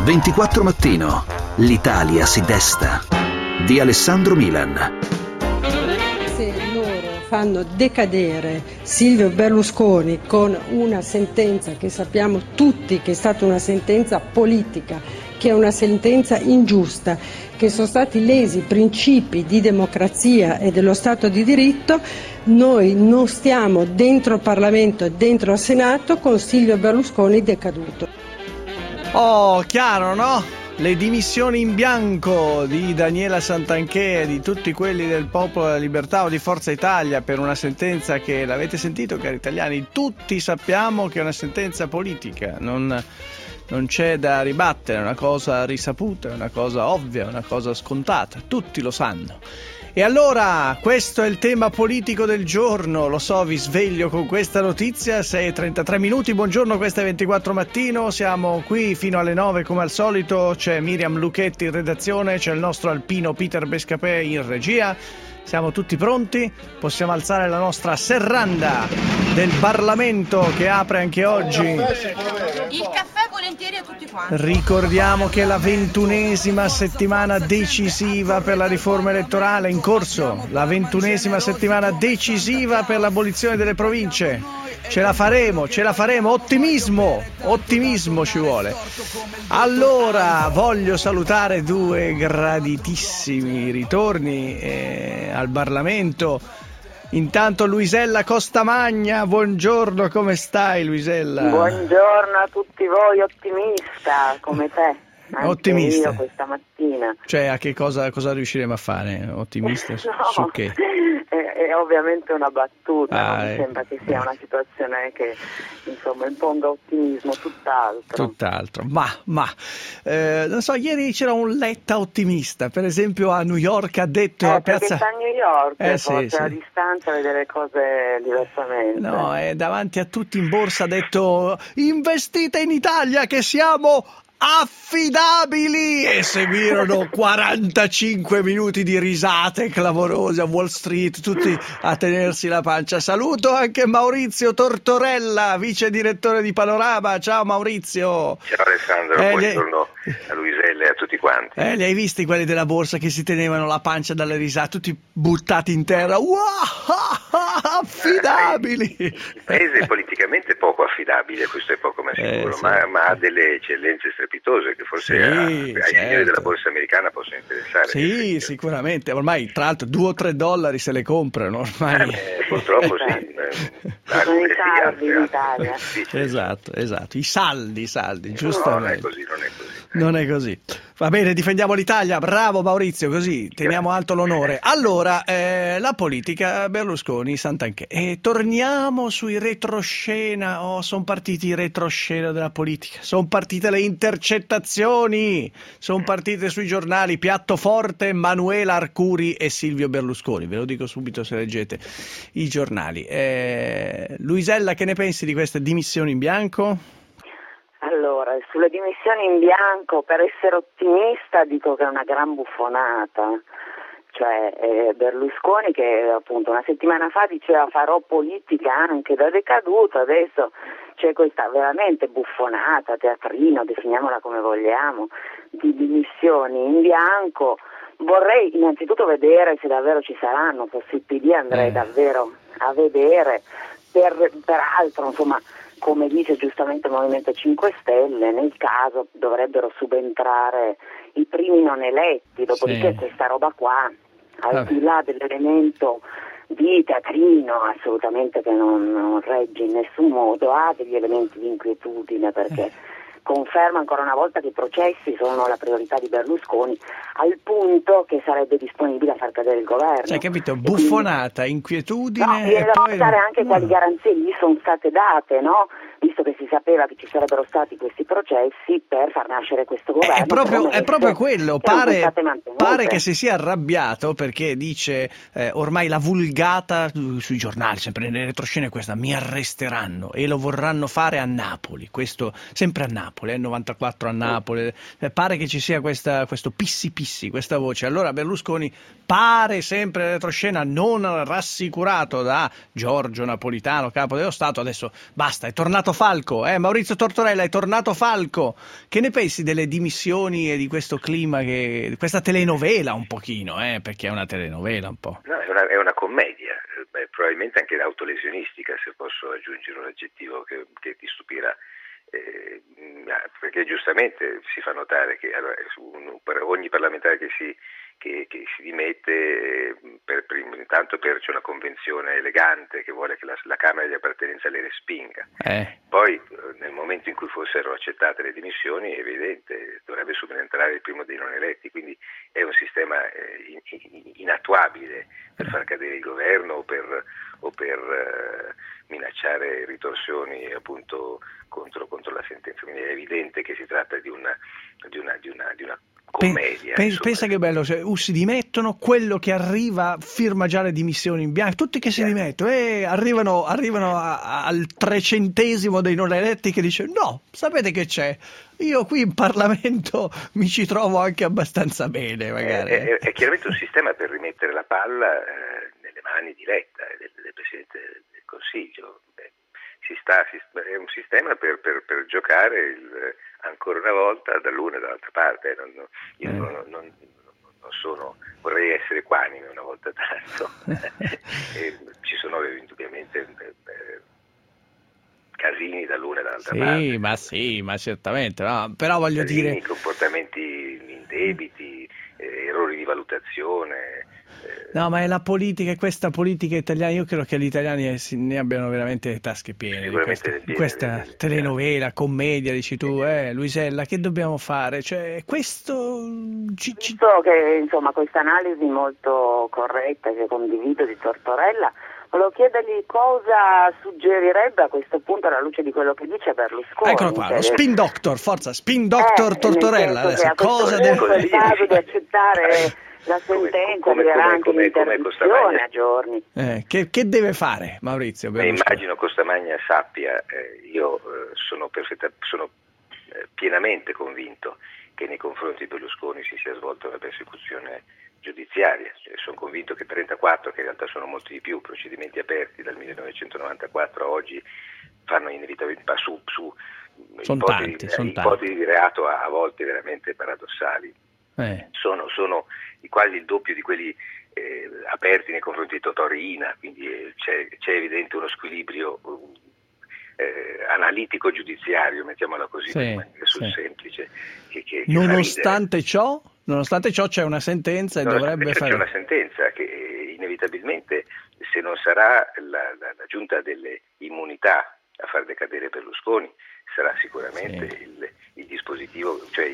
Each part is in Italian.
24 Mattino. L'Italia si desta. Di Alessandro Milan. Se loro fanno decadere Silvio Berlusconi con una sentenza che sappiamo tutti che è stata una sentenza politica, che è una sentenza ingiusta, che sono stati lesi i principi di democrazia e dello Stato di diritto, noi non stiamo dentro il Parlamento e dentro il Senato con Silvio Berlusconi decaduto. Oh, chiaro, no? Le dimissioni in bianco di Daniela Santanchè e di tutti quelli del Popolo della Libertà o di Forza Italia per una sentenza che, l'avete sentito cari italiani, tutti sappiamo che è una sentenza politica, non c'è da ribattere, è una cosa risaputa, è una cosa ovvia, è una cosa scontata, tutti lo sanno. E allora, questo è il tema politico del giorno, lo so, vi sveglio con questa notizia, 6:33 minuti, buongiorno, questo è 24 Mattino, siamo qui fino alle 9 come al solito, c'è Miriam Lucchetti in redazione, c'è il nostro alpino Peter Bescapè in regia, siamo tutti pronti, possiamo alzare la nostra serranda del Parlamento che apre anche oggi. Il caffè volentieri a tutti quanti. Ricordiamo che è la 21ª settimana decisiva per la riforma elettorale in corso, la 21ª settimana decisiva per l'abolizione delle province. Ce la faremo, ottimismo ci vuole. Allora, voglio salutare due graditissimi ritorni al Parlamento. Intanto Luisella Costamagna, buongiorno, come stai Luisella? Buongiorno a tutti voi, ottimista come te. Anche ottimista. Io questa mattina. Cioè, a che cosa riusciremo a fare? Ottimista su che? È ovviamente una battuta, mi sembra che sia una situazione che insomma imponga ottimismo, tutt'altro. Ma non so, ieri c'era un Letta ottimista, per esempio a New York ha detto a perché piazza... sta a New York, sì. a distanza vedere le cose diversamente. No, davanti a tutti in borsa ha detto investite in Italia che siamo affidabili, e seguirono 45 minuti di risate clamorose a Wall Street, tutti a tenersi la pancia. Saluto anche Maurizio Tortorella, vice direttore di Panorama. Ciao Maurizio. Ciao Alessandro, buongiorno a Luisella e a tutti quanti. Li hai visti quelli della borsa che si tenevano la pancia dalle risate, tutti buttati in terra? Wow, affidabili. Il paese è politicamente poco affidabile, questo è poco ma sicuro, sì. ma ha delle eccellenze strepitose che forse ai signori della borsa americana possono interessare. Sì, sicuramente. Ormai tra l'altro $2 o $3 se le comprano ormai. Purtroppo sì. Sono i saldi in Italia. Esatto, i saldi, giustamente. Non è così. Non è così. Va bene, difendiamo l'Italia, bravo Maurizio, così teniamo alto l'onore. Allora, la politica, Berlusconi, Santanchè. E torniamo sui retroscena. Sono partiti i retroscena della politica, sono partite le intercettazioni, sono partite sui giornali, piatto forte, Manuela Arcuri e Silvio Berlusconi. Ve lo dico subito se leggete i giornali. Luisella, che ne pensi di queste dimissioni in bianco? Allora, sulle dimissioni in bianco, per essere ottimista dico che è una gran buffonata, cioè Berlusconi che appunto una settimana fa diceva farò politica anche da decaduto, adesso c'è questa veramente buffonata, teatrino, definiamola come vogliamo, di dimissioni in bianco. Vorrei innanzitutto vedere se davvero ci saranno, fossi il PD andrei davvero a vedere, peraltro insomma, come dice giustamente il Movimento 5 Stelle, nel caso dovrebbero subentrare i primi non eletti, dopodiché questa roba qua, al di là dell'elemento di teatrino assolutamente che non regge in nessun modo, ha degli elementi di inquietudine perché conferma ancora una volta che i processi sono la priorità di Berlusconi, al punto che sarebbe disponibile a far cadere il governo. Cioè, capito? Buffonata, inquietudine. No, viene da pensare anche quali garanzie gli sono state date, no? Visto che si sapeva che ci sarebbero stati questi processi per far nascere questo governo. È proprio quello, pare che si sia arrabbiato perché dice ormai la vulgata sui giornali, sempre nelle retroscene questa, mi arresteranno e lo vorranno fare a Napoli, questo sempre a Napoli, 94 a Napoli, pare che ci sia questo pissi, questa voce. Allora Berlusconi pare sempre in retroscena non rassicurato da Giorgio Napolitano, capo dello Stato, adesso basta, è tornato tornato Falco, Maurizio Tortorella è tornato Falco. Che ne pensi delle dimissioni e di questo clima, questa telenovela un pochino, perché è una telenovela un po'? No, è una commedia, probabilmente anche autolesionistica, se posso aggiungere un aggettivo che ti stupirà. Perché giustamente si fa notare che per ogni parlamentare che si dimette, intanto c'è una convenzione elegante che vuole che la Camera di appartenenza le respinga. Poi nel momento in cui fossero accettate le dimissioni è evidente, dovrebbe subentrare il primo dei non eletti, quindi è un sistema inattuabile per far cadere il governo o per minacciare ritorsioni appunto contro la sentenza. Quindi è evidente che si tratta di una commedia. Pensa che bello, si dimettono, quello che arriva firma già le dimissioni in bianco, tutti che si dimettono e arrivano al 300° dei non eletti che dice no, sapete che c'è? Io qui in Parlamento mi ci trovo anche abbastanza bene, magari. È chiaramente un sistema per rimettere la palla nelle mani di Letta e del Presidente del Consiglio. È un sistema per giocare ancora una volta dall'una e dall'altra parte. Io non vorrei essere equanime una volta tanto. Ci sono indubbiamente casini dall'una e dall'altra parte. Sì, ma certamente, no? Però voglio dire comportamenti indebiti, errori di valutazione. No, ma è la politica, è questa politica italiana. Io credo che gli italiani ne abbiano veramente le tasche piene di questa telenovela, commedia, dici tu, Luisella, che dobbiamo fare? Cioè, questo Visto che insomma questa analisi molto corretta che condivido di Tortorella, volevo chiedergli cosa suggerirebbe a questo punto alla luce di quello che dice Berlusconi. Eccolo qua, lo spin doctor, forza, spin doctor Tortorella. Adesso, cosa deve il caso di accettare la sentenza anche l'interdizione a giorni. Che deve fare Maurizio Berlusconi? Immagino Costamagna sappia, io sono pienamente convinto che nei confronti di Berlusconi si sia svolta una persecuzione giudiziaria. Sono convinto che 34, che in realtà sono molti di più, procedimenti aperti dal 1994 a oggi fanno inevitabilmente su ipotesi di reato a volte veramente paradossali. Sono quasi il doppio di quelli aperti nei confronti di Totò Riina, quindi c'è evidente uno squilibrio analitico giudiziario, mettiamola così, sul semplice. Nonostante ciò c'è una sentenza e dovrebbe fare. C'è una sentenza che inevitabilmente, se non sarà la giunta delle immunità a far decadere Berlusconi, sarà sicuramente il dispositivo, cioè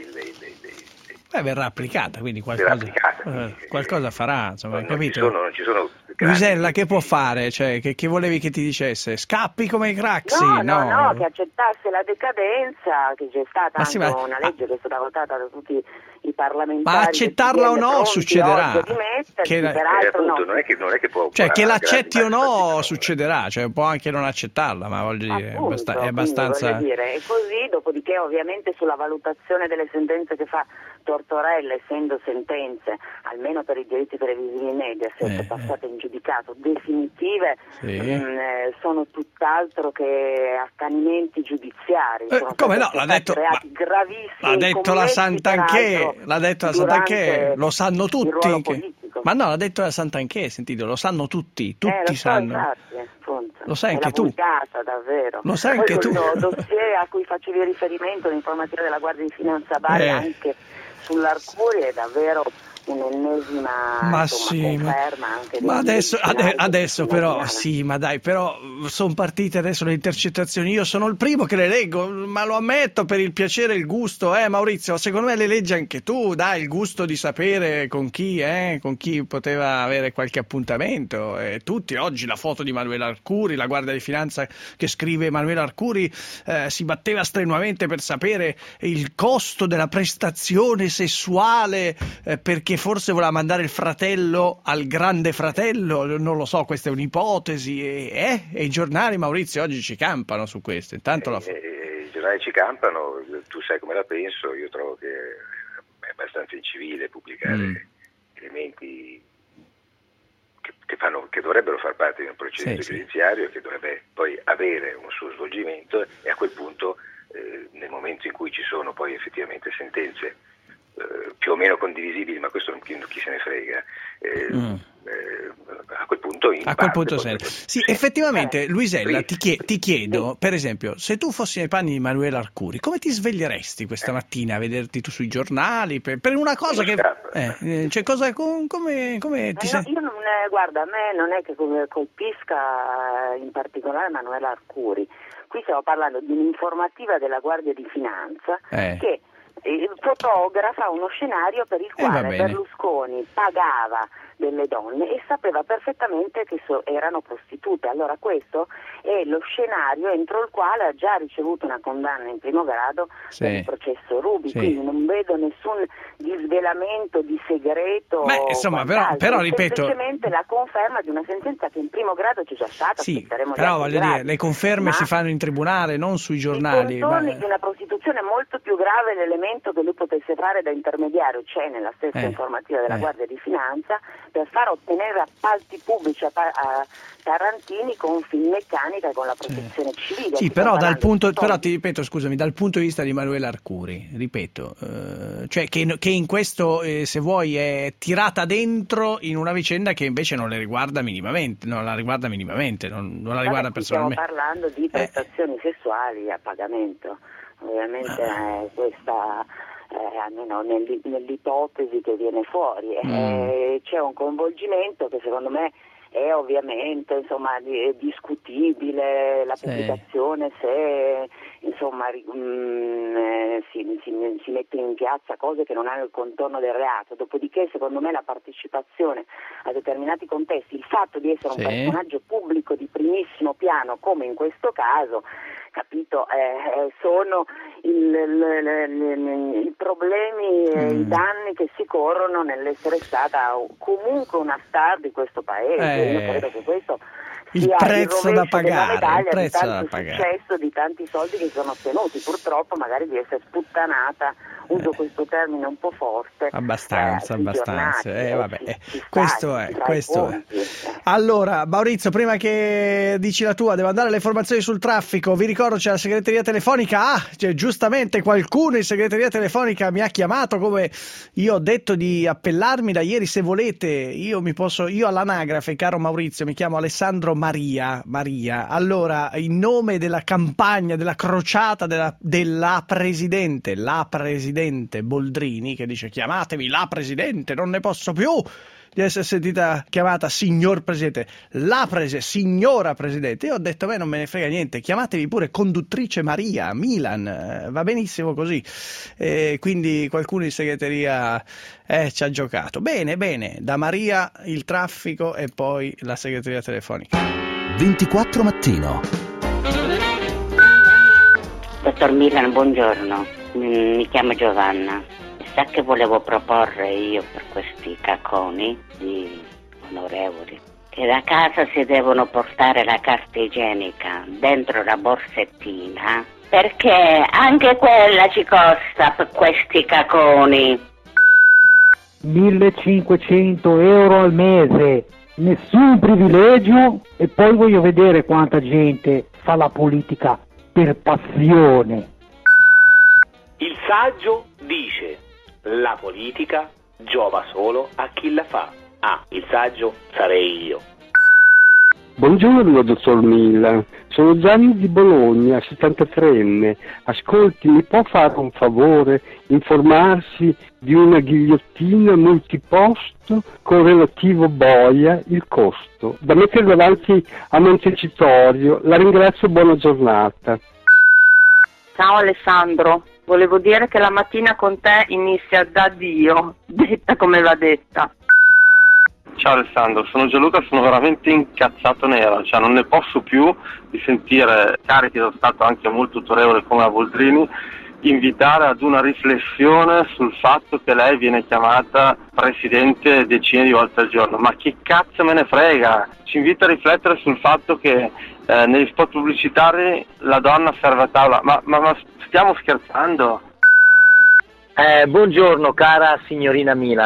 verrà applicata, quindi qualcosa farà, insomma, capito? Non ci sono Luisella, che può fare? Cioè, che volevi che ti dicesse? Scappi come i Craxi? No, che accettasse la decadenza, che c'è stata una legge che è stata votata da tutti i parlamentari. Ma accettarla o no succederà. Peraltro non è che può. Cioè, che l'accetti o no succederà, cioè può anche non accettarla, ma voglio dire, è abbastanza. E così, dopodiché, ovviamente sulla valutazione delle sentenze che fa Tortorella, essendo sentenze, almeno per i diritti televisivi Mediaset, passate in giudicato definitive, sono tutt'altro che accanimenti giudiziari. Come no? L'ha detto la Santanchè, lo sanno tutti. Ma no, l'ha detto la Santanchè, sentito, lo sanno tutti sanno. Lo sai anche tu. Puntata, davvero. Lo sai anche tu. Il dossier a cui facevi riferimento, l'informativa della Guardia di Finanza Bari, anche sull'Arcuri, è davvero un'ennesima conferma anche ma adesso però però sono partite adesso le intercettazioni. Io sono il primo che le leggo, ma lo ammetto, per il piacere e il gusto, Maurizio, secondo me le leggi anche tu, dai, il gusto di sapere con chi poteva avere qualche appuntamento, tutti oggi la foto di Emanuele Arcuri, la Guardia di Finanza che scrive: Emanuele Arcuri si batteva strenuamente per sapere il costo della prestazione sessuale perché forse voleva mandare il fratello al grande fratello, non lo so, questa è un'ipotesi, e i giornali, Maurizio, oggi ci campano su questo. Intanto i giornali ci campano, tu sai come la penso, io trovo che è abbastanza incivile pubblicare elementi che che dovrebbero far parte di un procedimento giudiziario, che dovrebbe poi avere un suo svolgimento, e a quel punto, nel momento in cui ci sono poi effettivamente sentenze più o meno condivisibili, ma questo chi se ne frega, a quel punto sì, effettivamente. Luisella, ti chiedo, per esempio, se tu fossi nei panni di Emanuela Arcuri, come ti sveglieresti questa mattina a vederti tu sui giornali per una cosa che come ti senti? Guarda, a me non è che colpisca in particolare Emanuela Arcuri. Qui stiamo parlando di un'informativa della Guardia di Finanza che fotografa uno scenario per il quale Berlusconi pagava delle donne e sapeva perfettamente che erano prostitute. Allora questo è lo scenario entro il quale ha già ricevuto una condanna in primo grado per il processo Ruby, quindi non vedo nessun disvelamento di segreto. Beh, insomma, però ripeto, semplicemente la conferma di una sentenza che in primo grado c'è già stata. Però voglio dire, le conferme si fanno in tribunale, non sui giornali. I contorni di una prostituzione è molto più grave l'elemento che lui potesse fare da intermediario, c'è nella stessa informativa della Guardia di Finanza, per far ottenere appalti pubblici a Tarantini con Finmeccanica e con la protezione civile. Sì, però ti ripeto, scusami, dal punto di vista di Emanuela Arcuri, ripeto, cioè che in questo, se vuoi, è tirata dentro in una vicenda che invece non la riguarda minimamente, non la riguarda personalmente. Stiamo parlando di prestazioni sessuali a pagamento, ovviamente questa... almeno nell'ipotesi che viene fuori, c'è un coinvolgimento che secondo me è ovviamente discutibile, la pubblicazione se si mette in piazza cose che non hanno il contorno del reato, dopodiché secondo me la partecipazione a determinati contesti, il fatto di essere un personaggio pubblico di primissimo piano come in questo caso, capito, sono i problemi e i danni che si corrono nell'essere stata comunque una star di questo paese. Io credo che questo il prezzo da pagare, il prezzo da pagare, successo di tanti soldi che sono ottenuti, purtroppo magari di essere sputtanata, uso questo termine un po' forte, abbastanza. Questo è. Allora, Maurizio, prima che dici la tua, devo andare alle informazioni sul traffico. Vi ricordo, c'è la segreteria telefonica. Giustamente qualcuno in segreteria telefonica mi ha chiamato, come io ho detto di appellarmi da ieri. Se volete, io all'anagrafe, caro Maurizio, mi chiamo Alessandro Maria. Allora, in nome della campagna, della crociata della presidente Boldrini, che dice chiamatevi la presidente, non ne posso più di essere sentita chiamata signor presidente, signora presidente. Io ho detto, non me ne frega niente, chiamatevi pure conduttrice Maria, Milan, va benissimo così. Quindi qualcuno in segreteria ci ha giocato. Bene, da Maria il traffico e poi la segreteria telefonica. 24 mattino. Dottor Milan, buongiorno, mi chiamo Giovanna. Sa che volevo proporre io per questi cacconi di onorevoli, che da casa si devono portare la carta igienica dentro la borsettina, perché anche quella ci costa per questi cacconi. 1.500 euro al mese, nessun privilegio, e poi voglio vedere quanta gente fa la politica per passione. Il saggio dice: la politica giova solo a chi la fa. Il saggio sarei io. Buongiorno dottor Milan, sono Gianni di Bologna, 73enne. Ascolti, mi può fare un favore? Informarsi di una ghigliottina multiposto con relativo boia, il costo, da mettere davanti a Montecitorio. La ringrazio, buona giornata. Ciao Alessandro, volevo dire che la mattina con te inizia da Dio, detta come va detta. Ciao Alessandro, sono Gianluca, sono veramente incazzato nero, non ne posso più di sentire carichi dello Stato anche molto autorevoli come la Boldrini invitare ad una riflessione sul fatto che lei viene chiamata presidente decine di volte al giorno. Ma chi cazzo me ne frega? Ci invita a riflettere sul fatto che negli spot pubblicitari la donna serve a tavola. Ma stiamo scherzando? Buongiorno cara signorina Milan.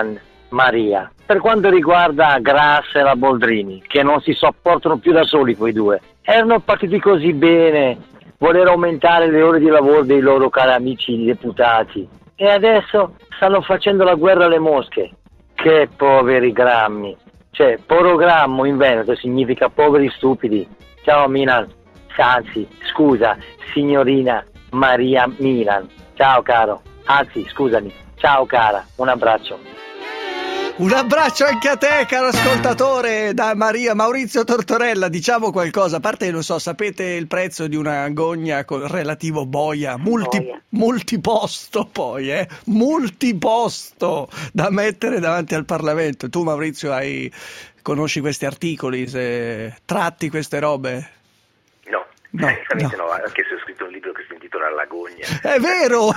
Maria. Per quanto riguarda Grasso e la Boldrini, che non si sopportano più da soli quei due, erano partiti così bene, voler aumentare le ore di lavoro dei loro cari amici deputati, e adesso stanno facendo la guerra alle mosche. Che poveri grammi, cioè porogrammo in Veneto significa poveri stupidi. Ciao Milan, anzi scusa signorina Maria Milan, ciao caro, anzi scusami, ciao cara, un abbraccio. Un abbraccio anche a te, caro ascoltatore, da Maurizio Tortorella. Diciamo qualcosa, a parte non so, sapete il prezzo di una gogna con relativo boia, multiposto poi, multiposto da mettere davanti al Parlamento. Tu Maurizio conosci questi articoli, tratti queste robe? No, anche se ho scritto un libro che si intitola La Gogna. È vero,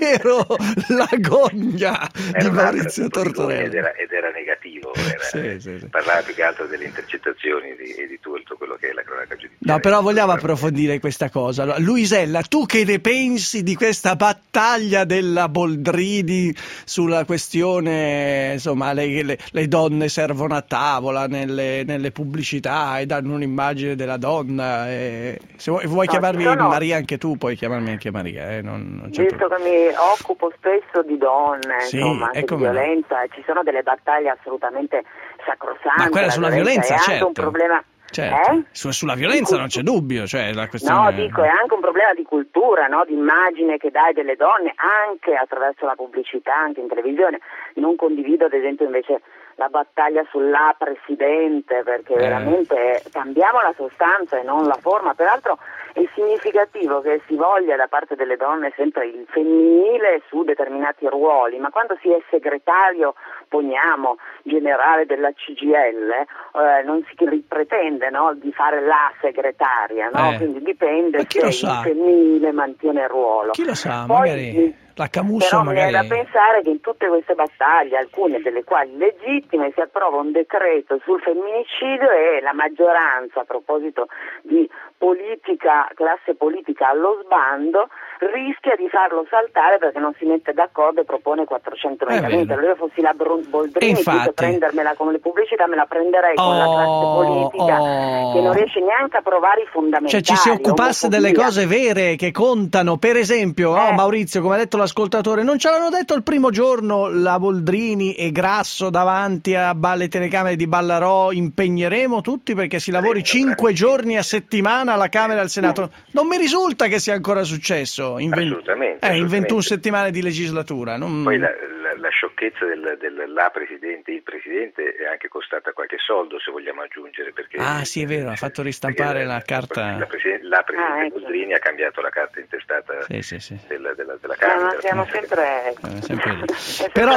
La Gogna di Maurizio Tortorella. Ed era negativo, sì. Parlava più che altro delle intercettazioni e di tutto quello che è la cronaca giudiziaria. No, però vogliamo approfondire questa cosa. Allora, Luisella, tu che ne pensi di questa battaglia della Boldrini sulla questione, insomma, le donne servono a tavola nelle pubblicità e danno un'immagine della donna se vuoi chiamarmi Maria anche tu, puoi chiamarmi anche Maria. Non c'è visto che mi occupo spesso di donne, sì, insomma, anche di violenza, ci sono delle battaglie assolutamente sacrosante. Ma quella sulla violenza, è certo. anche un problema. Certo. Sulla violenza non c'è dubbio, cioè la questione... No, dico, è anche un problema di cultura, no? Di immagine che dai delle donne anche attraverso la pubblicità, anche in televisione. Non condivido ad esempio invece la battaglia sulla Presidente, perché veramente cambiamo la sostanza e non la forma. Peraltro è significativo che si voglia da parte delle donne sempre il femminile su determinati ruoli, ma quando si è segretario, poniamo, generale della CGIL, non si pretende, no, di fare la segretaria, no? Quindi dipende se il femminile mantiene il ruolo. Chi lo sa, poi, magari la Camusso però magari... è da pensare che in tutte queste battaglie, alcune delle quali legittime, si approva un decreto sul femminicidio e la maggioranza, a proposito di classe politica allo sbando, rischia di farlo saltare perché non si mette d'accordo e propone 400 emendamenti. Allora io fossi la Boldrini, piuttosto prendermela come le pubblicità, me la prenderei con la classe politica che non riesce neanche a provare i fondamentali. Cioè ci si occupasse delle cose vere che contano, per esempio, Maurizio, come ha detto l'ascoltatore, non ce l'hanno detto il primo giorno la Boldrini e Grasso davanti alle telecamere di Ballarò, impegneremo tutti perché si lavori 5 giorni a settimana alla Camera e al Senato. Non mi risulta che sia ancora successo in 21 settimane di legislatura. Poi la sciocchezza della Presidente, il Presidente è anche costata qualche soldo, se vogliamo aggiungere, perché sì, è vero, ha fatto ristampare la carta. La Presidente Boldrini ha cambiato la carta intestata della Camera. Siamo sempre lì. Però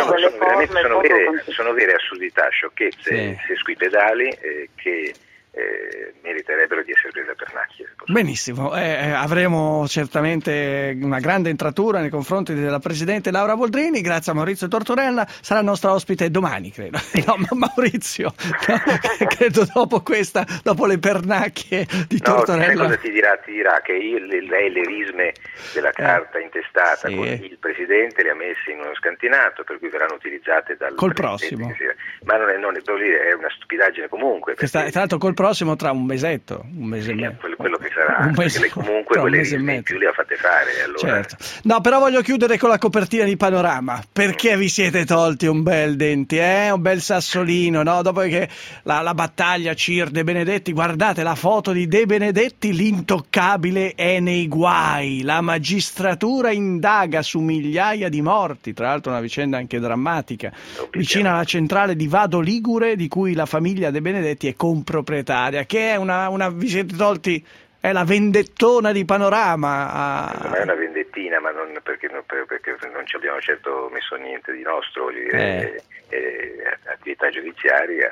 sono vere assurdità, sciocchezze, se sui pedali che meriterebbero di essere prese per macchie. Benissimo, avremo certamente una grande entratura nei confronti della Presidente Laura Boldrini. Grazie a Maurizio Tortorella, sarà nostra ospite domani, credo. No, ma Maurizio, credo dopo le pernacchie di Tortorella. Cosa ti dirà che lei l'erisme della carta intestata con il Presidente le ha messe in uno scantinato, per cui verranno utilizzate col prossimo. Ma non è una stupidaggine comunque. Tra l'altro col prossimo tra un mesetto, un mese e mezzo. Quello che sarà, perché lei comunque quelle in più le ha fatte fare. Allora. Certo. No, però voglio chiudere con la copertina di Panorama. Perché vi siete tolti un bel denti, un bel sassolino, no? Dopo che la battaglia CIR De Benedetti, guardate la foto di De Benedetti, l'intoccabile è nei guai. La magistratura indaga su migliaia di morti, tra l'altro una vicenda anche drammatica, vicino alla centrale di Vado Ligure, di cui la famiglia De Benedetti è comproprietaria, che è vi siete tolti, è la vendettona di Panorama. Non è una vendettina, ma non perché non ci abbiamo certo messo niente di nostro, voglio dire, attività giudiziaria.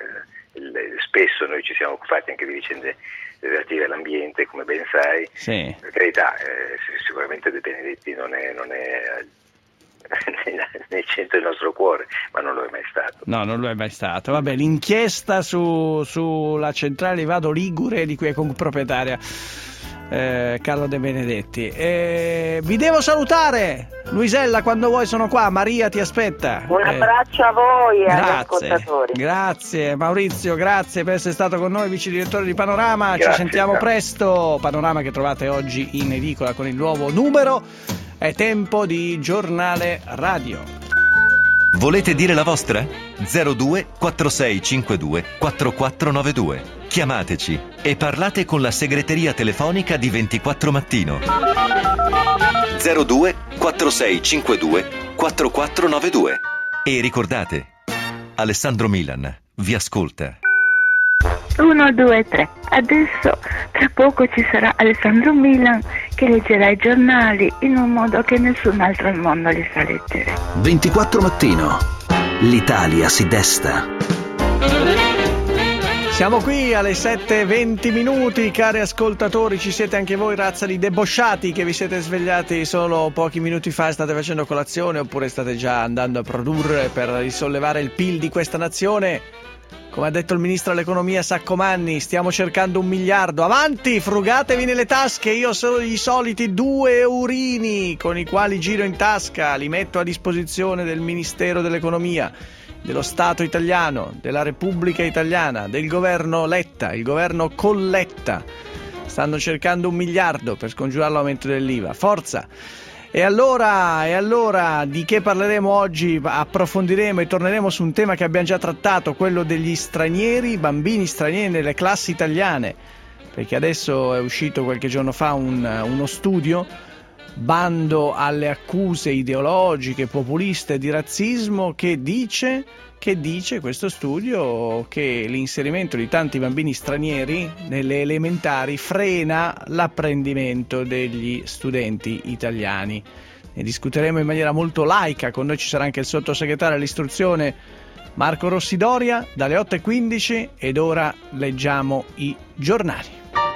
Spesso noi ci siamo occupati anche di vicende relative all'ambiente, come ben sai. Sì. Per carità, sicuramente De Benedetti non è nel centro del nostro cuore, ma non lo è mai stato. No, non lo è mai stato. Vabbè, l'inchiesta sulla centrale Vado Ligure, di cui è comproprietaria Carlo De Benedetti. Vi devo salutare, Luisella, quando vuoi sono qua, Maria ti aspetta. Un abbraccio a voi e agli ascoltatori. Grazie Maurizio, grazie per essere stato con noi, vice direttore di Panorama. Grazie, ci sentiamo presto. Panorama che trovate oggi in edicola con il nuovo numero. È tempo di giornale radio. Volete dire la vostra? 02 4652 4492. Chiamateci e parlate con la segreteria telefonica di 24 Mattino. 02 4652 4492. E ricordate, Alessandro Milan vi ascolta. 1, 2, 3. Adesso tra poco ci sarà Alessandro Milan che leggerà i giornali in un modo che nessun altro al mondo li sa leggere. 24 Mattino. L'Italia si desta. Siamo qui alle 7:20, cari ascoltatori, ci siete anche voi, razza di debosciati che vi siete svegliati solo pochi minuti fa e state facendo colazione oppure state già andando a produrre per risollevare il PIL di questa nazione. Come ha detto il ministro dell'economia Saccomanni, stiamo cercando 1 miliardo. Avanti, frugatevi nelle tasche, io sono i soliti 2 eurini con i quali giro in tasca, li metto a disposizione del Ministero dell'Economia, dello Stato italiano, della Repubblica Italiana, del governo Letta, il governo Colletta. Stanno cercando 1 miliardo per scongiurare l'aumento dell'IVA. Forza! E allora, di che parleremo oggi? Approfondiremo e torneremo su un tema che abbiamo già trattato, quello degli stranieri, bambini stranieri nelle classi italiane, perché adesso è uscito qualche giorno fa uno studio, bando alle accuse ideologiche, populiste di razzismo, che dice questo studio che l'inserimento di tanti bambini stranieri nelle elementari frena l'apprendimento degli studenti italiani. Ne discuteremo in maniera molto laica, con noi ci sarà anche il sottosegretario all'istruzione Marco Rossidoria dalle 8:15 ed ora leggiamo i giornali.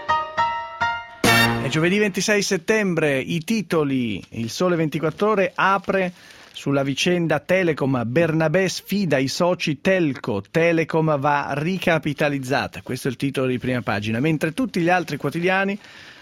È giovedì 26 settembre, i titoli. Il Sole 24 Ore apre sulla vicenda Telecom, Bernabè sfida i soci Telco, Telecom va ricapitalizzata. Questo è il titolo di prima pagina, mentre tutti gli altri quotidiani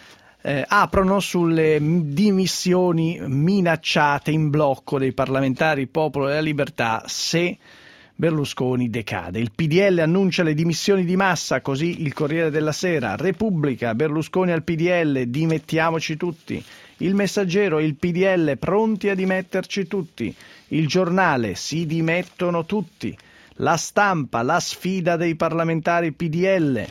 aprono sulle dimissioni minacciate in blocco dei parlamentari Popolo della Libertà se Berlusconi decade. Il PDL annuncia le dimissioni di massa, così il Corriere della Sera. Repubblica, Berlusconi al PDL, dimettiamoci tutti. Il Messaggero, il PDL pronti a dimetterci tutti. Il Giornale, si dimettono tutti. La Stampa, la sfida dei parlamentari PDL.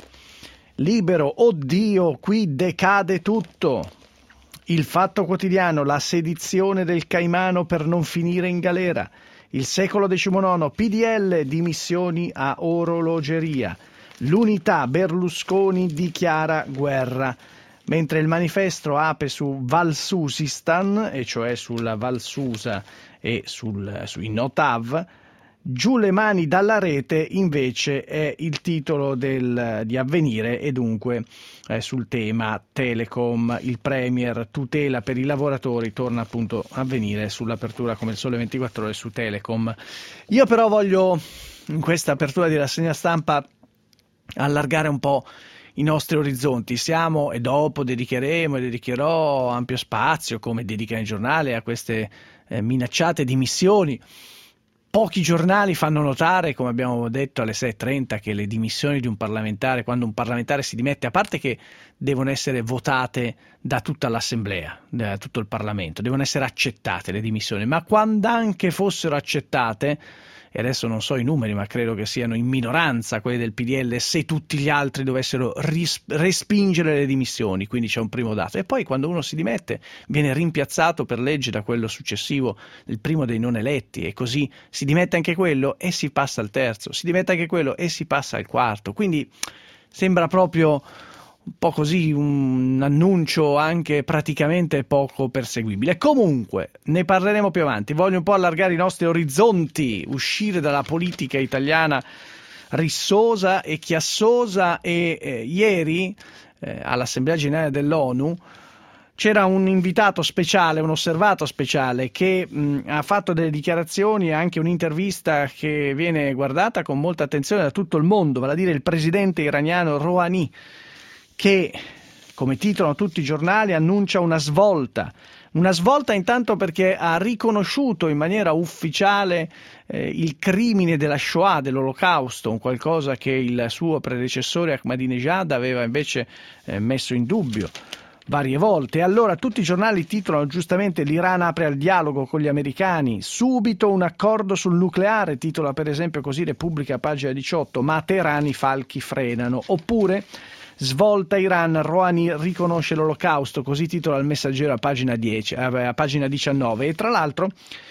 Libero, oddio, qui decade tutto. Il Fatto Quotidiano, la sedizione del Caimano per non finire in galera. Il Secolo XIX, PDL, dimissioni a orologeria. L'Unità, Berlusconi dichiara guerra. Mentre il Manifesto apre su Valsusistan, e cioè sulla Valsusa e sui Notav, giù le mani dalla rete invece è il titolo di Avvenire e dunque sul tema Telecom, il Premier tutela per i lavoratori, torna appunto Avvenire sull'apertura come il Sole 24 Ore su Telecom. Io però voglio in questa apertura di rassegna stampa allargare un po' i nostri orizzonti. Siamo, e dopo dedicherò ampio spazio, come dedica il giornale, a queste minacciate dimissioni. Pochi giornali fanno notare, come abbiamo detto alle 6:30, che le dimissioni di un parlamentare, quando un parlamentare si dimette, a parte che devono essere votate da tutta l'Assemblea, da tutto il Parlamento, devono essere accettate le dimissioni, ma quando anche fossero accettate, e adesso non so i numeri, ma credo che siano in minoranza quelli del PDL, se tutti gli altri dovessero respingere le dimissioni, quindi c'è un primo dato. E poi quando uno si dimette viene rimpiazzato per legge da quello successivo, il primo dei non eletti, e così si dimette anche quello e si passa al terzo, si dimette anche quello e si passa al quarto. Quindi sembra proprio un po' così un annuncio anche praticamente poco perseguibile. Comunque ne parleremo più avanti. Voglio un po' allargare i nostri orizzonti, uscire dalla politica italiana rissosa e chiassosa e ieri all'Assemblea Generale dell'ONU c'era un invitato speciale, un osservato speciale che ha fatto delle dichiarazioni e anche un'intervista che viene guardata con molta attenzione da tutto il mondo, vale a dire il presidente iraniano Rouhani, che come titolano tutti i giornali, annuncia una svolta. Una svolta intanto perché ha riconosciuto in maniera ufficiale il crimine della Shoah, dell'Olocausto, un qualcosa che il suo predecessore Ahmadinejad aveva invece messo in dubbio varie volte. E allora tutti i giornali titolano giustamente: l'Iran apre al dialogo con gli americani, subito un accordo sul nucleare, titola per esempio così Repubblica, pagina 18, ma a Teheran i falchi frenano. Oppure svolta Iran, Rouhani riconosce l'Olocausto, così titola il Messaggero a pagina 19. E tra l'altro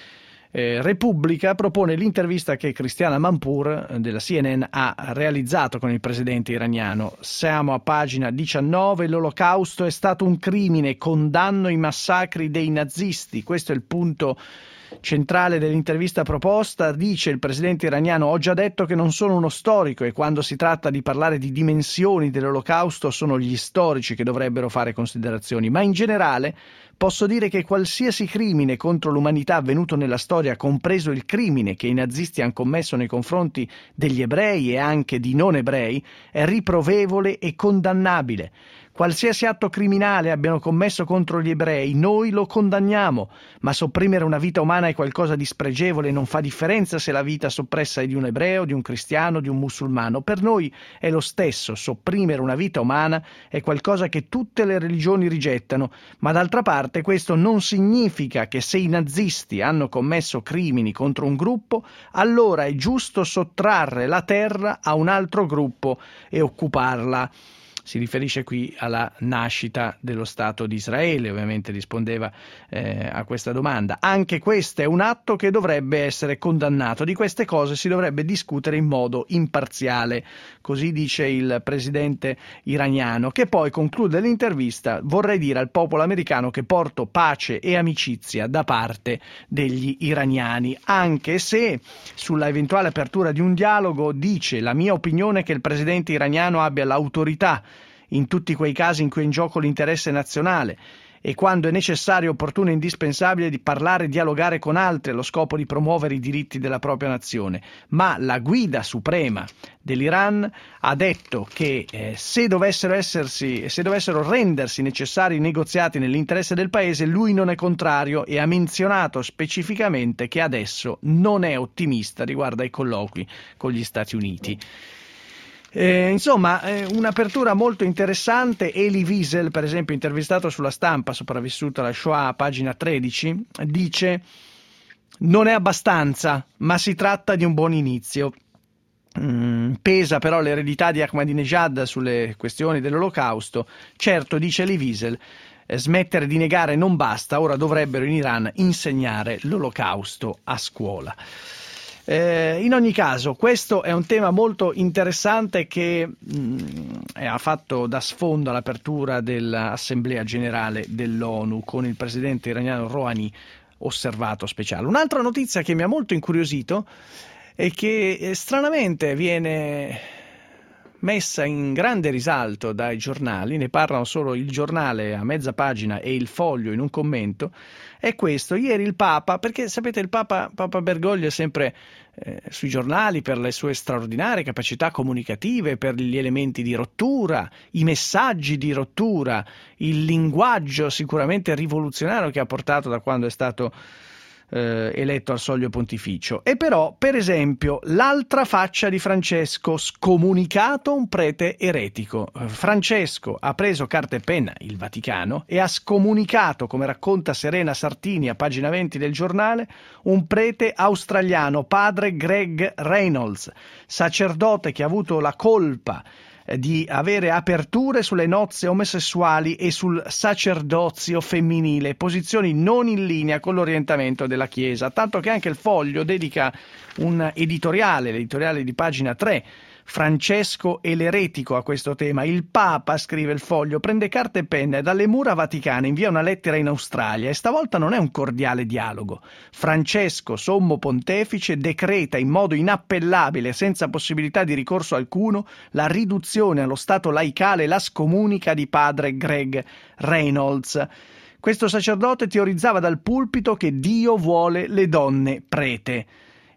Repubblica propone l'intervista che Christiane Amanpour della CNN ha realizzato con il presidente iraniano. Siamo a pagina 19, l'Olocausto è stato un crimine, condanno i massacri dei nazisti. Questo è il punto centrale dell'intervista proposta. Dice il presidente iraniano: ho già detto che non sono uno storico e quando si tratta di parlare di dimensioni dell'Olocausto sono gli storici che dovrebbero fare considerazioni, ma in generale posso dire che qualsiasi crimine contro l'umanità avvenuto nella storia, compreso il crimine che i nazisti hanno commesso nei confronti degli ebrei e anche di non ebrei, è riprovevole e condannabile. Qualsiasi atto criminale abbiano commesso contro gli ebrei, noi lo condanniamo, ma sopprimere una vita umana è qualcosa di spregevole, non fa differenza se la vita soppressa è di un ebreo, di un cristiano, di un musulmano. Per noi è lo stesso, sopprimere una vita umana è qualcosa che tutte le religioni rigettano, ma d'altra parte questo non significa che se i nazisti hanno commesso crimini contro un gruppo, allora è giusto sottrarre la terra a un altro gruppo e occuparla. Si riferisce qui alla nascita dello Stato di Israele, ovviamente rispondeva a questa domanda. Anche questo è un atto che dovrebbe essere condannato. Di queste cose si dovrebbe discutere in modo imparziale, così dice il presidente iraniano, che poi conclude l'intervista: vorrei dire al popolo americano che porto pace e amicizia da parte degli iraniani, anche se sulla eventuale apertura di un dialogo dice: la mia opinione è che il presidente iraniano abbia l'autorità in tutti quei casi in cui è in gioco l'interesse nazionale e quando è necessario, opportuno e indispensabile di parlare e dialogare con altri allo scopo di promuovere i diritti della propria nazione. Ma la guida suprema dell'Iran ha detto che se dovessero rendersi necessari i negoziati nell'interesse del paese, lui non è contrario e ha menzionato specificamente che adesso non è ottimista riguardo ai colloqui con gli Stati Uniti. Insomma, un'apertura molto interessante. Elie Wiesel, per esempio, intervistato sulla Stampa, sopravvissuto alla Shoah, pagina 13, dice: non è abbastanza, ma si tratta di un buon inizio. Pesa però l'eredità di Ahmadinejad sulle questioni dell'Olocausto. Certo, dice Elie Wiesel, smettere di negare non basta, ora dovrebbero in Iran insegnare l'Olocausto a scuola. In ogni caso, questo è un tema molto interessante che ha fatto da sfondo all'apertura dell'Assemblea Generale dell'ONU con il presidente iraniano Rouhani osservato speciale. Un'altra notizia che mi ha molto incuriosito e che stranamente viene messa in grande risalto dai giornali, ne parlano solo Il Giornale a mezza pagina e Il Foglio in un commento, è questo. Ieri il Papa, perché sapete il Papa Bergoglio è sempre sui giornali per le sue straordinarie capacità comunicative, per gli elementi di rottura, i messaggi di rottura, il linguaggio sicuramente rivoluzionario che ha portato da quando è stato eletto al soglio pontificio. E però, per esempio, l'altra faccia di Francesco, scomunicato un prete eretico. Francesco ha preso carta e penna, il Vaticano, e ha scomunicato, come racconta Serena Sartini a pagina 20 del Giornale, un prete australiano, padre Greg Reynolds, sacerdote che ha avuto la colpa di avere aperture sulle nozze omosessuali e sul sacerdozio femminile, posizioni non in linea con l'orientamento della Chiesa, tanto che anche il Foglio dedica un editoriale, l'editoriale di pagina 3, Francesco e l'eretico, a questo tema. Il Papa, scrive il Foglio, prende carta e penna e dalle mura vaticane invia una lettera in Australia e stavolta non è un cordiale dialogo. Francesco, sommo pontefice, decreta in modo inappellabile, senza possibilità di ricorso alcuno, la riduzione allo stato laicale e la scomunica di padre Greg Reynolds. Questo sacerdote teorizzava dal pulpito che Dio vuole le donne prete.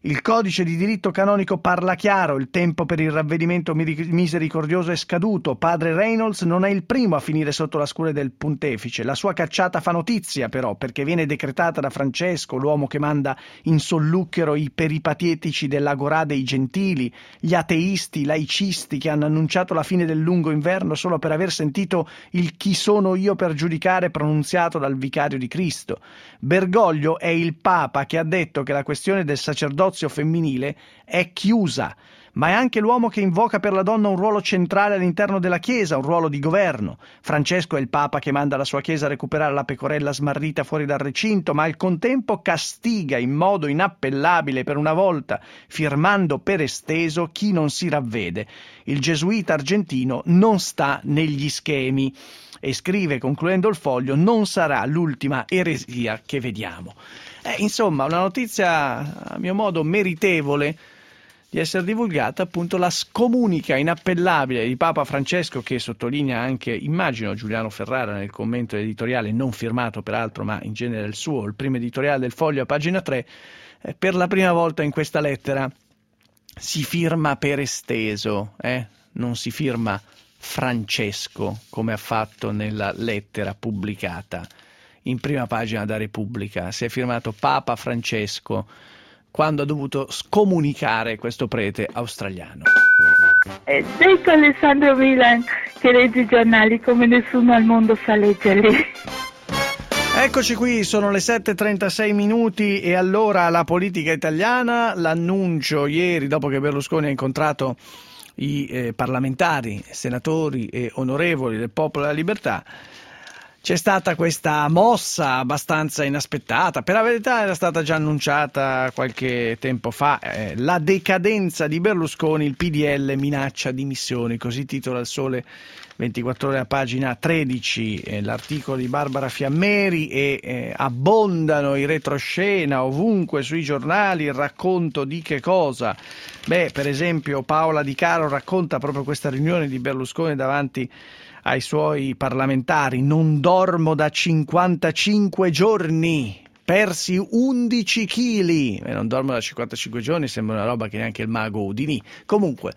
Il codice di diritto canonico parla chiaro, il tempo per il ravvedimento misericordioso è scaduto, padre Reynolds non è il primo a finire sotto la scure del pontefice, la sua cacciata fa notizia però, perché viene decretata da Francesco, l'uomo che manda in solluchero i peripatietici dell'agorà dei gentili, gli ateisti, i laicisti che hanno annunciato la fine del lungo inverno solo per aver sentito il chi sono io per giudicare pronunziato dal vicario di Cristo. Bergoglio è il Papa che ha detto che la questione del sacerdozio femminile è chiusa, ma è anche l'uomo che invoca per la donna un ruolo centrale all'interno della Chiesa, un ruolo di governo. Francesco è il Papa che manda la sua Chiesa a recuperare la pecorella smarrita fuori dal recinto, ma al contempo castiga in modo inappellabile per una volta, firmando per esteso chi non si ravvede. Il gesuita argentino non sta negli schemi e scrive, concludendo il foglio, non sarà l'ultima eresia che vediamo. Insomma, una notizia a mio modo meritevole di essere divulgata, appunto la scomunica inappellabile di Papa Francesco, che sottolinea anche, immagino, Giuliano Ferrara nel commento editoriale, non firmato peraltro, ma in genere il suo, il primo editoriale del Foglio a pagina 3, per la prima volta in questa lettera si firma per esteso, non si firma Francesco come ha fatto nella lettera pubblicata in prima pagina da Repubblica. Si è firmato Papa Francesco quando ha dovuto scomunicare questo prete australiano. Ed ecco Alessandro Milan che legge i giornali come nessuno al mondo sa leggerli. Eccoci qui, sono le 7:36 minuti e allora la politica italiana, l'annuncio ieri dopo che Berlusconi ha incontrato i parlamentari, senatori e onorevoli del Popolo della Libertà. C'è stata questa mossa abbastanza inaspettata, per la verità era stata già annunciata qualche tempo fa, la decadenza di Berlusconi, il PDL minaccia dimissioni, così titola il Sole 24 Ore a pagina 13, l'articolo di Barbara Fiammeri e abbondano i retroscena ovunque sui giornali, il racconto di che cosa? Per esempio Paola Di Caro racconta proprio questa riunione di Berlusconi davanti ai suoi parlamentari. Non dormo da 55 giorni, persi 11 chili. Non dormo da 55 giorni, sembra una roba che neanche il mago Houdini. Comunque,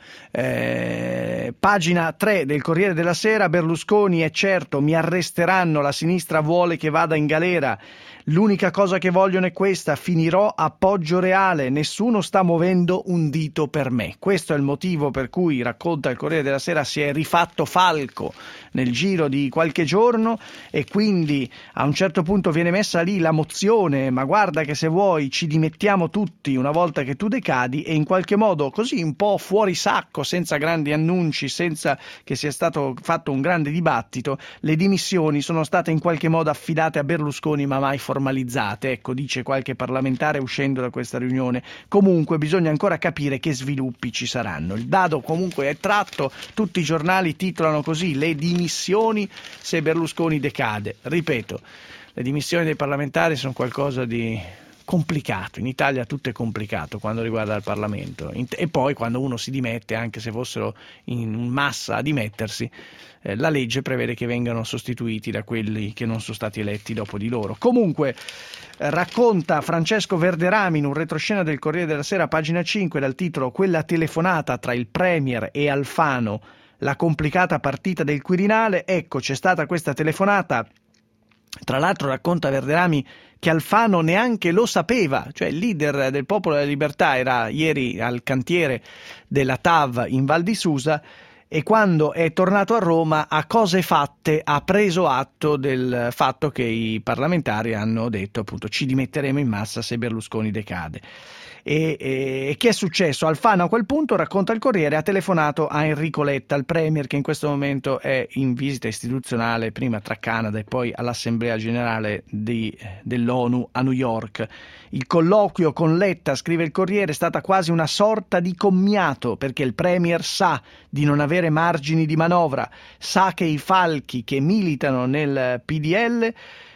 pagina 3 del Corriere della Sera, Berlusconi è certo, mi arresteranno, la sinistra vuole che vada in galera. L'unica cosa che vogliono è questa, finirò a Poggio Reale, nessuno sta muovendo un dito per me. Questo è il motivo per cui, racconta il Corriere della Sera, si è rifatto falco nel giro di qualche giorno e quindi a un certo punto viene messa lì la mozione, ma guarda che se vuoi ci dimettiamo tutti una volta che tu decadi, e in qualche modo così un po' fuori sacco, senza grandi annunci, senza che sia stato fatto un grande dibattito, le dimissioni sono state in qualche modo affidate a Berlusconi ma mai formalizzate, ecco, dice qualche parlamentare uscendo da questa riunione. Comunque bisogna ancora capire che sviluppi ci saranno. Il dado comunque è tratto, tutti i giornali titolano così, le dimissioni se Berlusconi decade. Ripeto, le dimissioni dei parlamentari sono qualcosa di complicato, in Italia tutto è complicato quando riguarda il Parlamento, e poi quando uno si dimette, anche se fossero in massa a dimettersi, la legge prevede che vengano sostituiti da quelli che non sono stati eletti dopo di loro. Comunque racconta Francesco Verderami in un retroscena del Corriere della Sera, pagina 5, dal titolo Quella telefonata tra il Premier e Alfano, la complicata partita del Quirinale. Ecco, c'è stata questa telefonata. Tra l'altro racconta Verderami che Alfano neanche lo sapeva, cioè il leader del Popolo della Libertà era ieri al cantiere della TAV in Val di Susa e quando è tornato a Roma, a cose fatte, ha preso atto del fatto che i parlamentari hanno detto appunto ci dimetteremo in massa se Berlusconi decade. E che è successo? Alfano a quel punto, racconta il Corriere, ha telefonato a Enrico Letta, il Premier che in questo momento è in visita istituzionale, prima tra Canada e poi all'Assemblea Generale dell'ONU a New York. Il colloquio con Letta, scrive il Corriere, è stata quasi una sorta di commiato, perché il Premier sa di non avere margini di manovra, sa che i falchi che militano nel PDL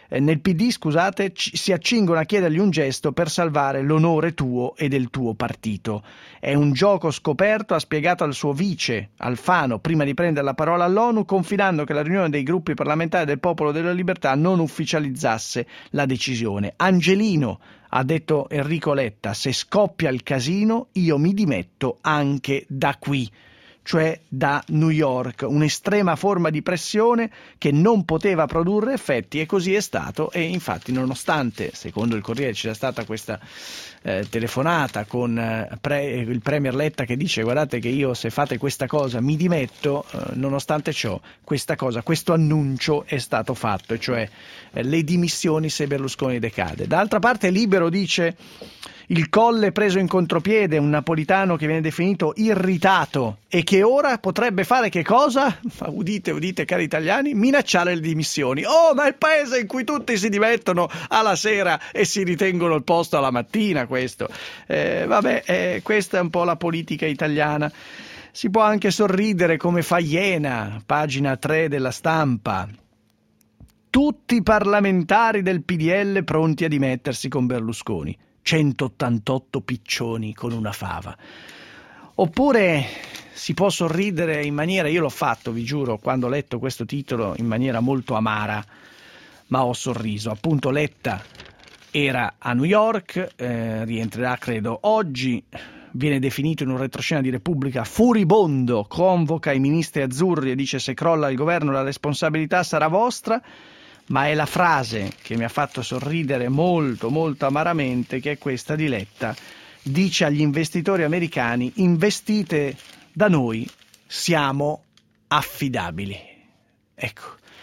nel PD, scusate, si accingono a chiedergli un gesto per salvare l'onore tuo e del tuo partito. È un gioco scoperto, ha spiegato al suo vice Alfano prima di prendere la parola all'ONU, confidando che la riunione dei gruppi parlamentari del Popolo della Libertà non ufficializzasse la decisione. Angelino, ha detto Enrico Letta, se scoppia il casino io mi dimetto anche da qui, cioè da New York, un'estrema forma di pressione che non poteva produrre effetti, e così è stato. E infatti, nonostante, secondo il Corriere, ci sia stata questa telefonata con il Premier Letta che dice guardate che io se fate questa cosa mi dimetto, nonostante ciò questo annuncio è stato fatto, e cioè le dimissioni se Berlusconi decade. D'altra parte Libero dice il Colle preso in contropiede, un napolitano che viene definito irritato e che ora potrebbe fare che cosa? Udite, udite cari italiani, minacciare le dimissioni. Oh, ma è il paese in cui tutti si dimettono alla sera e si ritengono il posto alla mattina, questo. Questa è un po' la politica italiana. Si può anche sorridere come fa Iena, pagina 3 della Stampa. Tutti i parlamentari del PDL pronti a dimettersi con Berlusconi. 188 piccioni con una fava. Oppure si può sorridere in maniera, io l'ho fatto, vi giuro, quando ho letto questo titolo, in maniera molto amara, ma ho sorriso. Appunto, Letta era a New York, rientrerà credo oggi, viene definito in un retroscena di Repubblica furibondo, convoca i ministri azzurri e dice se crolla il governo la responsabilità sarà vostra. Ma è la frase che mi ha fatto sorridere molto, molto amaramente, che è questa di Letta. Dice agli investitori americani, investite da noi, siamo affidabili. Ecco.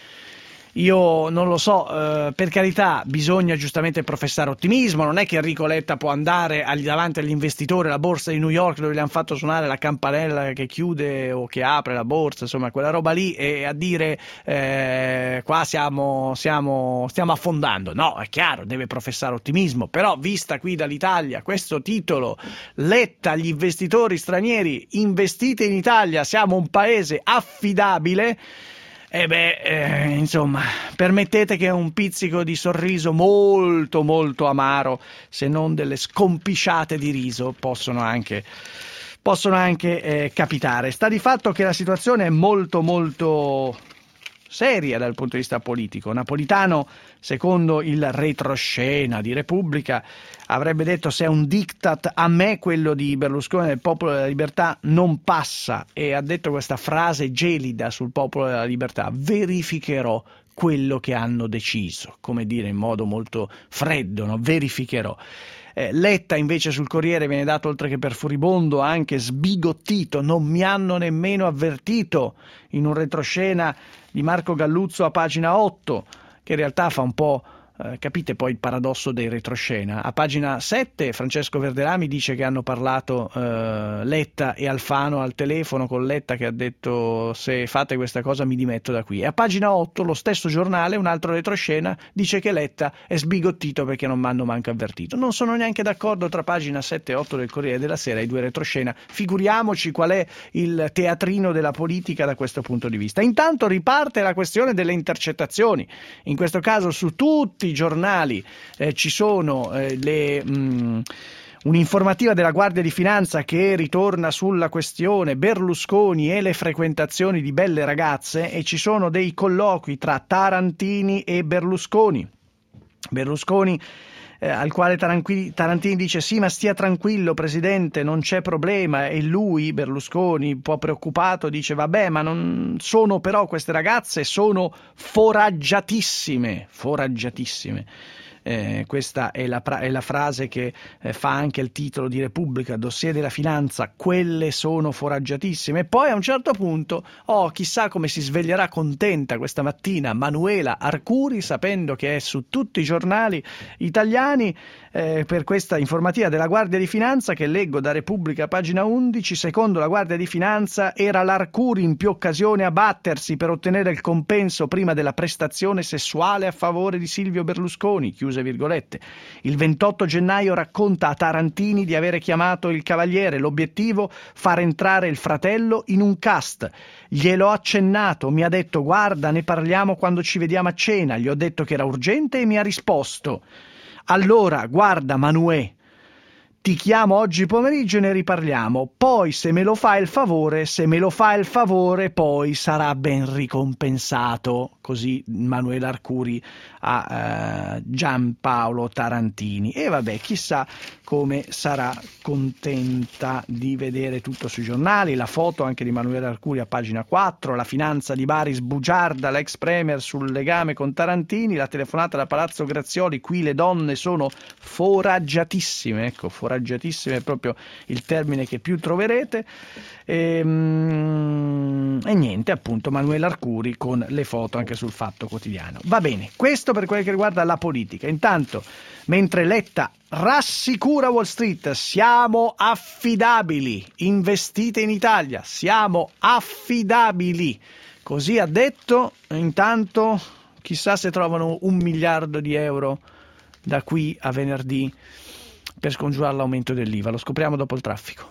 Io non lo so, per carità bisogna giustamente professare ottimismo, non è che Enrico Letta può andare davanti agli investitori alla borsa di New York dove gli hanno fatto suonare la campanella che chiude o che apre la borsa, insomma quella roba lì, e a dire qua stiamo affondando. No, è chiaro, deve professare ottimismo, però vista qui dall'Italia questo titolo, Letta agli investitori stranieri, investite in Italia, siamo un paese affidabile. Insomma, permettete che un pizzico di sorriso molto molto amaro, se non delle scompisciate di riso, possono anche capitare. Sta di fatto che la situazione è molto molto seria dal punto di vista politico. Napolitano, secondo il retroscena di Repubblica, avrebbe detto se è un diktat a me quello di Berlusconi del Popolo della Libertà non passa, e ha detto questa frase gelida sul Popolo della Libertà: verificherò quello che hanno deciso, come dire in modo molto freddo, no? Verificherò. Letta invece sul Corriere viene dato, oltre che per furibondo, anche sbigottito, non mi hanno nemmeno avvertito, in un retroscena di Marco Galluzzo a pagina 8, che in realtà fa un po', capite poi il paradosso dei retroscena. A pagina 7 Francesco Verderami dice che hanno parlato Letta e Alfano al telefono, con Letta che ha detto se fate questa cosa mi dimetto da qui, e a pagina 8 lo stesso giornale, un altro retroscena, dice che Letta è sbigottito perché non mi hanno manco avvertito. Non sono neanche d'accordo tra pagina 7 e 8 del Corriere della Sera i due retroscena, figuriamoci qual è il teatrino della politica da questo punto di vista. Intanto riparte la questione delle intercettazioni, in questo caso su tutti i giornali ci sono un'informativa della Guardia di Finanza che ritorna sulla questione Berlusconi e le frequentazioni di belle ragazze, e ci sono dei colloqui tra Tarantini e Berlusconi. Al quale Tarantini dice sì, ma stia tranquillo Presidente, non c'è problema, e lui, Berlusconi, un po' preoccupato, dice vabbè, ma non sono, però queste ragazze sono foraggiatissime. Questa è la frase che fa anche il titolo di Repubblica, dossier della finanza, quelle sono foraggiatissime. E poi a un certo punto, chissà come si sveglierà contenta questa mattina Manuela Arcuri, sapendo che è su tutti i giornali italiani, per questa informativa della Guardia di Finanza che leggo da Repubblica pagina 11. Secondo la Guardia di Finanza era l'Arcuri in più occasioni a battersi per ottenere il compenso prima della prestazione sessuale a favore di Silvio Berlusconi, chiusa chiuse virgolette. Il 28 gennaio racconta a Tarantini di avere chiamato il Cavaliere, l'obiettivo far entrare il fratello in un cast. Gliel'ho accennato, mi ha detto guarda ne parliamo quando ci vediamo a cena, gli ho detto che era urgente e mi ha risposto allora guarda Manuè, ti chiamo oggi pomeriggio e ne riparliamo, poi se me lo fa il favore poi sarà ben ricompensato, così Manuela Arcuri a Gianpaolo Tarantini. E vabbè, chissà come sarà contenta di vedere tutto sui giornali, la foto anche di Manuela Arcuri a pagina 4, la finanza di Bari sbugiarda l'ex premier sul legame con Tarantini, la telefonata da Palazzo Grazioli, qui le donne sono foraggiatissime, ecco, foraggiatissime è proprio il termine che più troverete, e niente, appunto Manuela Arcuri con le foto anche sul Fatto Quotidiano. Va bene, questo per quel che riguarda la politica. Intanto, mentre Letta rassicura Wall Street, siamo affidabili, investite in Italia, siamo affidabili, così ha detto. Intanto chissà se trovano 1 miliardo di euro da qui a venerdì per scongiurare l'aumento dell'IVA. Lo scopriamo dopo il traffico.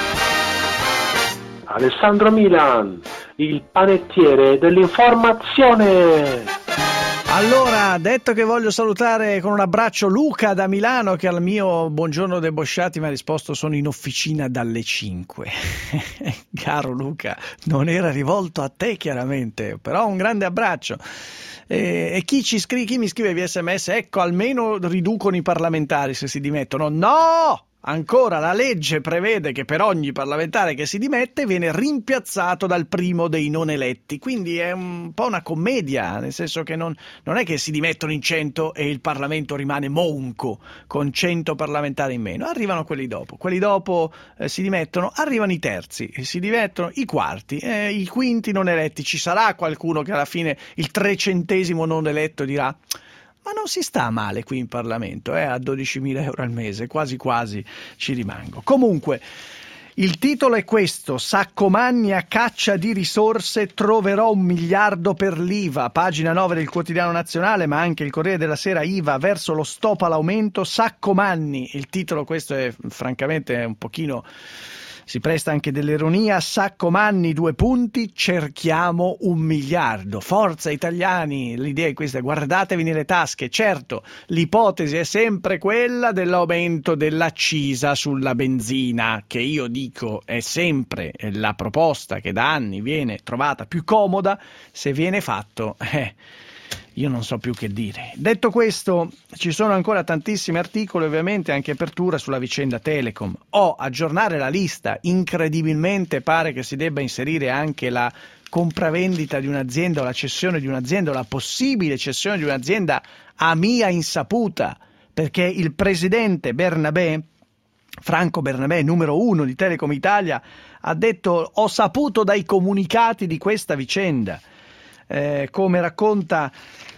Alessandro Milan, il panettiere dell'informazione. Allora, detto che voglio salutare con un abbraccio Luca da Milano, che al mio buongiorno debosciati mi ha risposto sono in officina dalle 5. Caro Luca, non era rivolto a te chiaramente, però un grande abbraccio. E chi mi scrive via SMS, ecco almeno riducono i parlamentari se si dimettono. No! Ancora la legge prevede che per ogni parlamentare che si dimette viene rimpiazzato dal primo dei non eletti, quindi è un po' una commedia, nel senso che non è che si dimettono in 100 e il Parlamento rimane monco con 100 parlamentari in meno, arrivano quelli dopo si dimettono, arrivano i terzi, si dimettono i quarti, i quinti non eletti. Ci sarà qualcuno che alla fine il 300° non eletto dirà ma non si sta male qui in Parlamento, a 12.000 euro al mese, quasi quasi ci rimango. Comunque, il titolo è questo, Saccomanni a caccia di risorse, troverò 1 miliardo per l'IVA, pagina 9 del Quotidiano Nazionale, ma anche il Corriere della Sera, IVA verso lo stop all'aumento, Saccomanni, il titolo questo è francamente un pochino... Si presta anche dell'ironia, Saccomanni 2 punti, cerchiamo 1 miliardo. Forza italiani, l'idea è questa, guardatevi nelle tasche. Certo, l'ipotesi è sempre quella dell'aumento dell'accisa sulla benzina, che io dico è sempre la proposta che da anni viene trovata più comoda, se viene fatto... Io non so più che dire. Detto questo, ci sono ancora tantissimi articoli, ovviamente anche apertura sulla vicenda Telecom. Aggiornare la lista, incredibilmente pare che si debba inserire anche la compravendita di un'azienda o la cessione di un'azienda o la possibile cessione di un'azienda a mia insaputa, perché il presidente Bernabé, Franco Bernabé, numero 1 di Telecom Italia, ha detto ho saputo dai comunicati di questa vicenda. Come racconta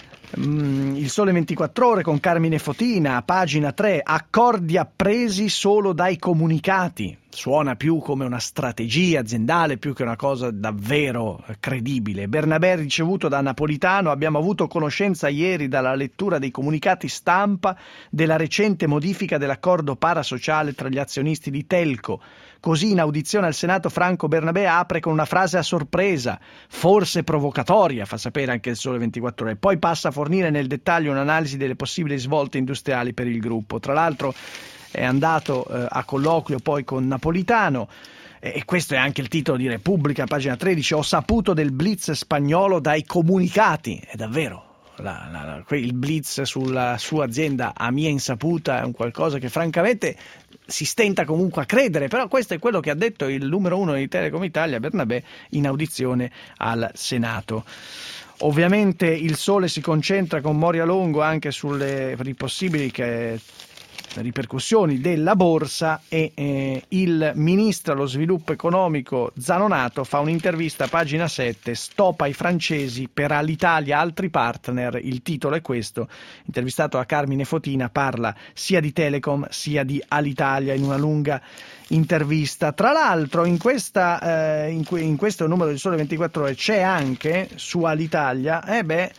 il Sole 24 Ore con Carmine Fotina, pagina 3, accordi appresi solo dai comunicati. Suona più come una strategia aziendale più che una cosa davvero credibile. Bernabé ricevuto da Napolitano, abbiamo avuto conoscenza ieri dalla lettura dei comunicati stampa della recente modifica dell'accordo parasociale tra gli azionisti di Telco. Così in audizione al Senato Franco Bernabé apre con una frase a sorpresa, forse provocatoria, fa sapere anche il Sole 24 Ore, poi passa a fornire nel dettaglio un'analisi delle possibili svolte industriali per il gruppo. Tra l'altro è andato a colloquio poi con Napolitano, e questo è anche il titolo di Repubblica, pagina 13, ho saputo del blitz spagnolo dai comunicati, è davvero. Il blitz sulla sua azienda a mia insaputa è un qualcosa che francamente si stenta comunque a credere, però questo è quello che ha detto il numero 1 di Telecom Italia, Bernabé, in audizione al Senato. Ovviamente il Sole si concentra con Moria Longo anche sulle possibili ripercussioni della borsa e il ministro allo sviluppo economico Zanonato fa un'intervista a pagina 7, stop ai francesi, per Alitalia altri partner, il titolo è questo, intervistato a Carmine Fotina, parla sia di Telecom sia di Alitalia in una lunga intervista. Tra l'altro in questo numero del Sole 24 Ore c'è anche su Alitalia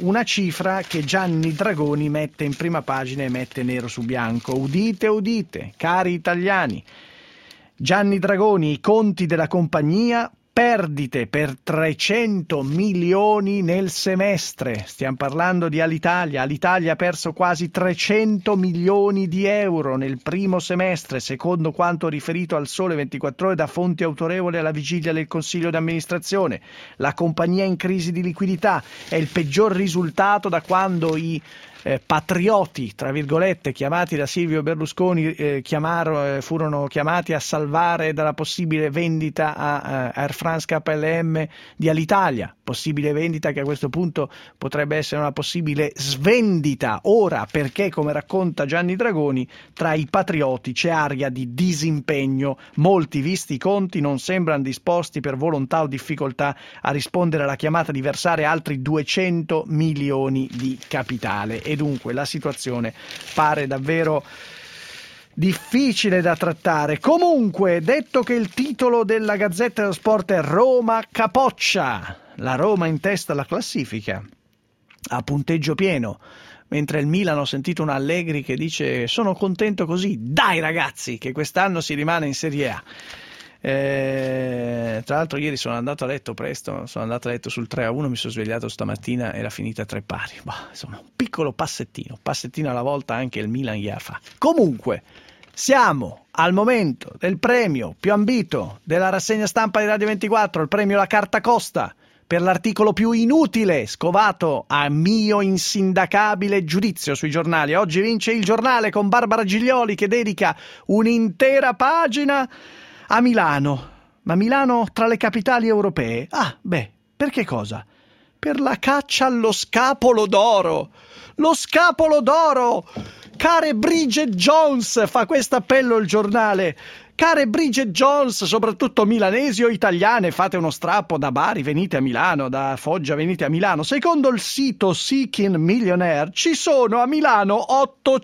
una cifra che Gianni Dragoni mette in prima pagina e mette nero su bianco. Udite, udite, cari italiani. Gianni Dragoni, i conti della compagnia, perdite per 300 milioni nel semestre. Stiamo parlando di Alitalia. Alitalia ha perso quasi 300 milioni di euro nel primo semestre, secondo quanto riferito al Sole 24 Ore da fonti autorevoli alla vigilia del Consiglio di amministrazione. La compagnia è in crisi di liquidità, è il peggior risultato da quando i patrioti, tra virgolette, chiamati da Silvio Berlusconi, furono chiamati a salvare dalla possibile vendita a Air France KLM di Alitalia, possibile vendita che a questo punto potrebbe essere una possibile svendita ora, perché, come racconta Gianni Dragoni, tra i patrioti c'è aria di disimpegno. Molti, visti i conti, non sembrano disposti per volontà o difficoltà a rispondere alla chiamata di versare altri 200 milioni di capitale. E dunque la situazione pare davvero difficile da trattare. Comunque, detto che il titolo della Gazzetta dello Sport è Roma capoccia, la Roma in testa alla classifica a punteggio pieno, mentre il Milan, ho sentito un Allegri che dice sono contento così, dai ragazzi che quest'anno si rimane in Serie A. Tra l'altro ieri sono andato a letto presto, sono andato a letto sul 3-1, mi sono svegliato stamattina, era finita 3-3. Insomma, un piccolo passettino alla volta anche il Milan gli fa. Comunque siamo al momento del premio più ambito della rassegna stampa di Radio 24, il premio La Carta Costa per l'articolo più inutile scovato a mio insindacabile giudizio sui giornali. Oggi vince Il Giornale con Barbara Giglioli che dedica un'intera pagina a Milano. Ma Milano tra le capitali europee? Perché cosa? Per la caccia allo scapolo d'oro. Lo scapolo d'oro! Care Bridget Jones, fa questo appello il Giornale. Care Bridget Jones, soprattutto milanesi o italiane, fate uno strappo da Bari, venite a Milano, da Foggia venite a Milano. Secondo il sito Seeking Millionaire ci sono a Milano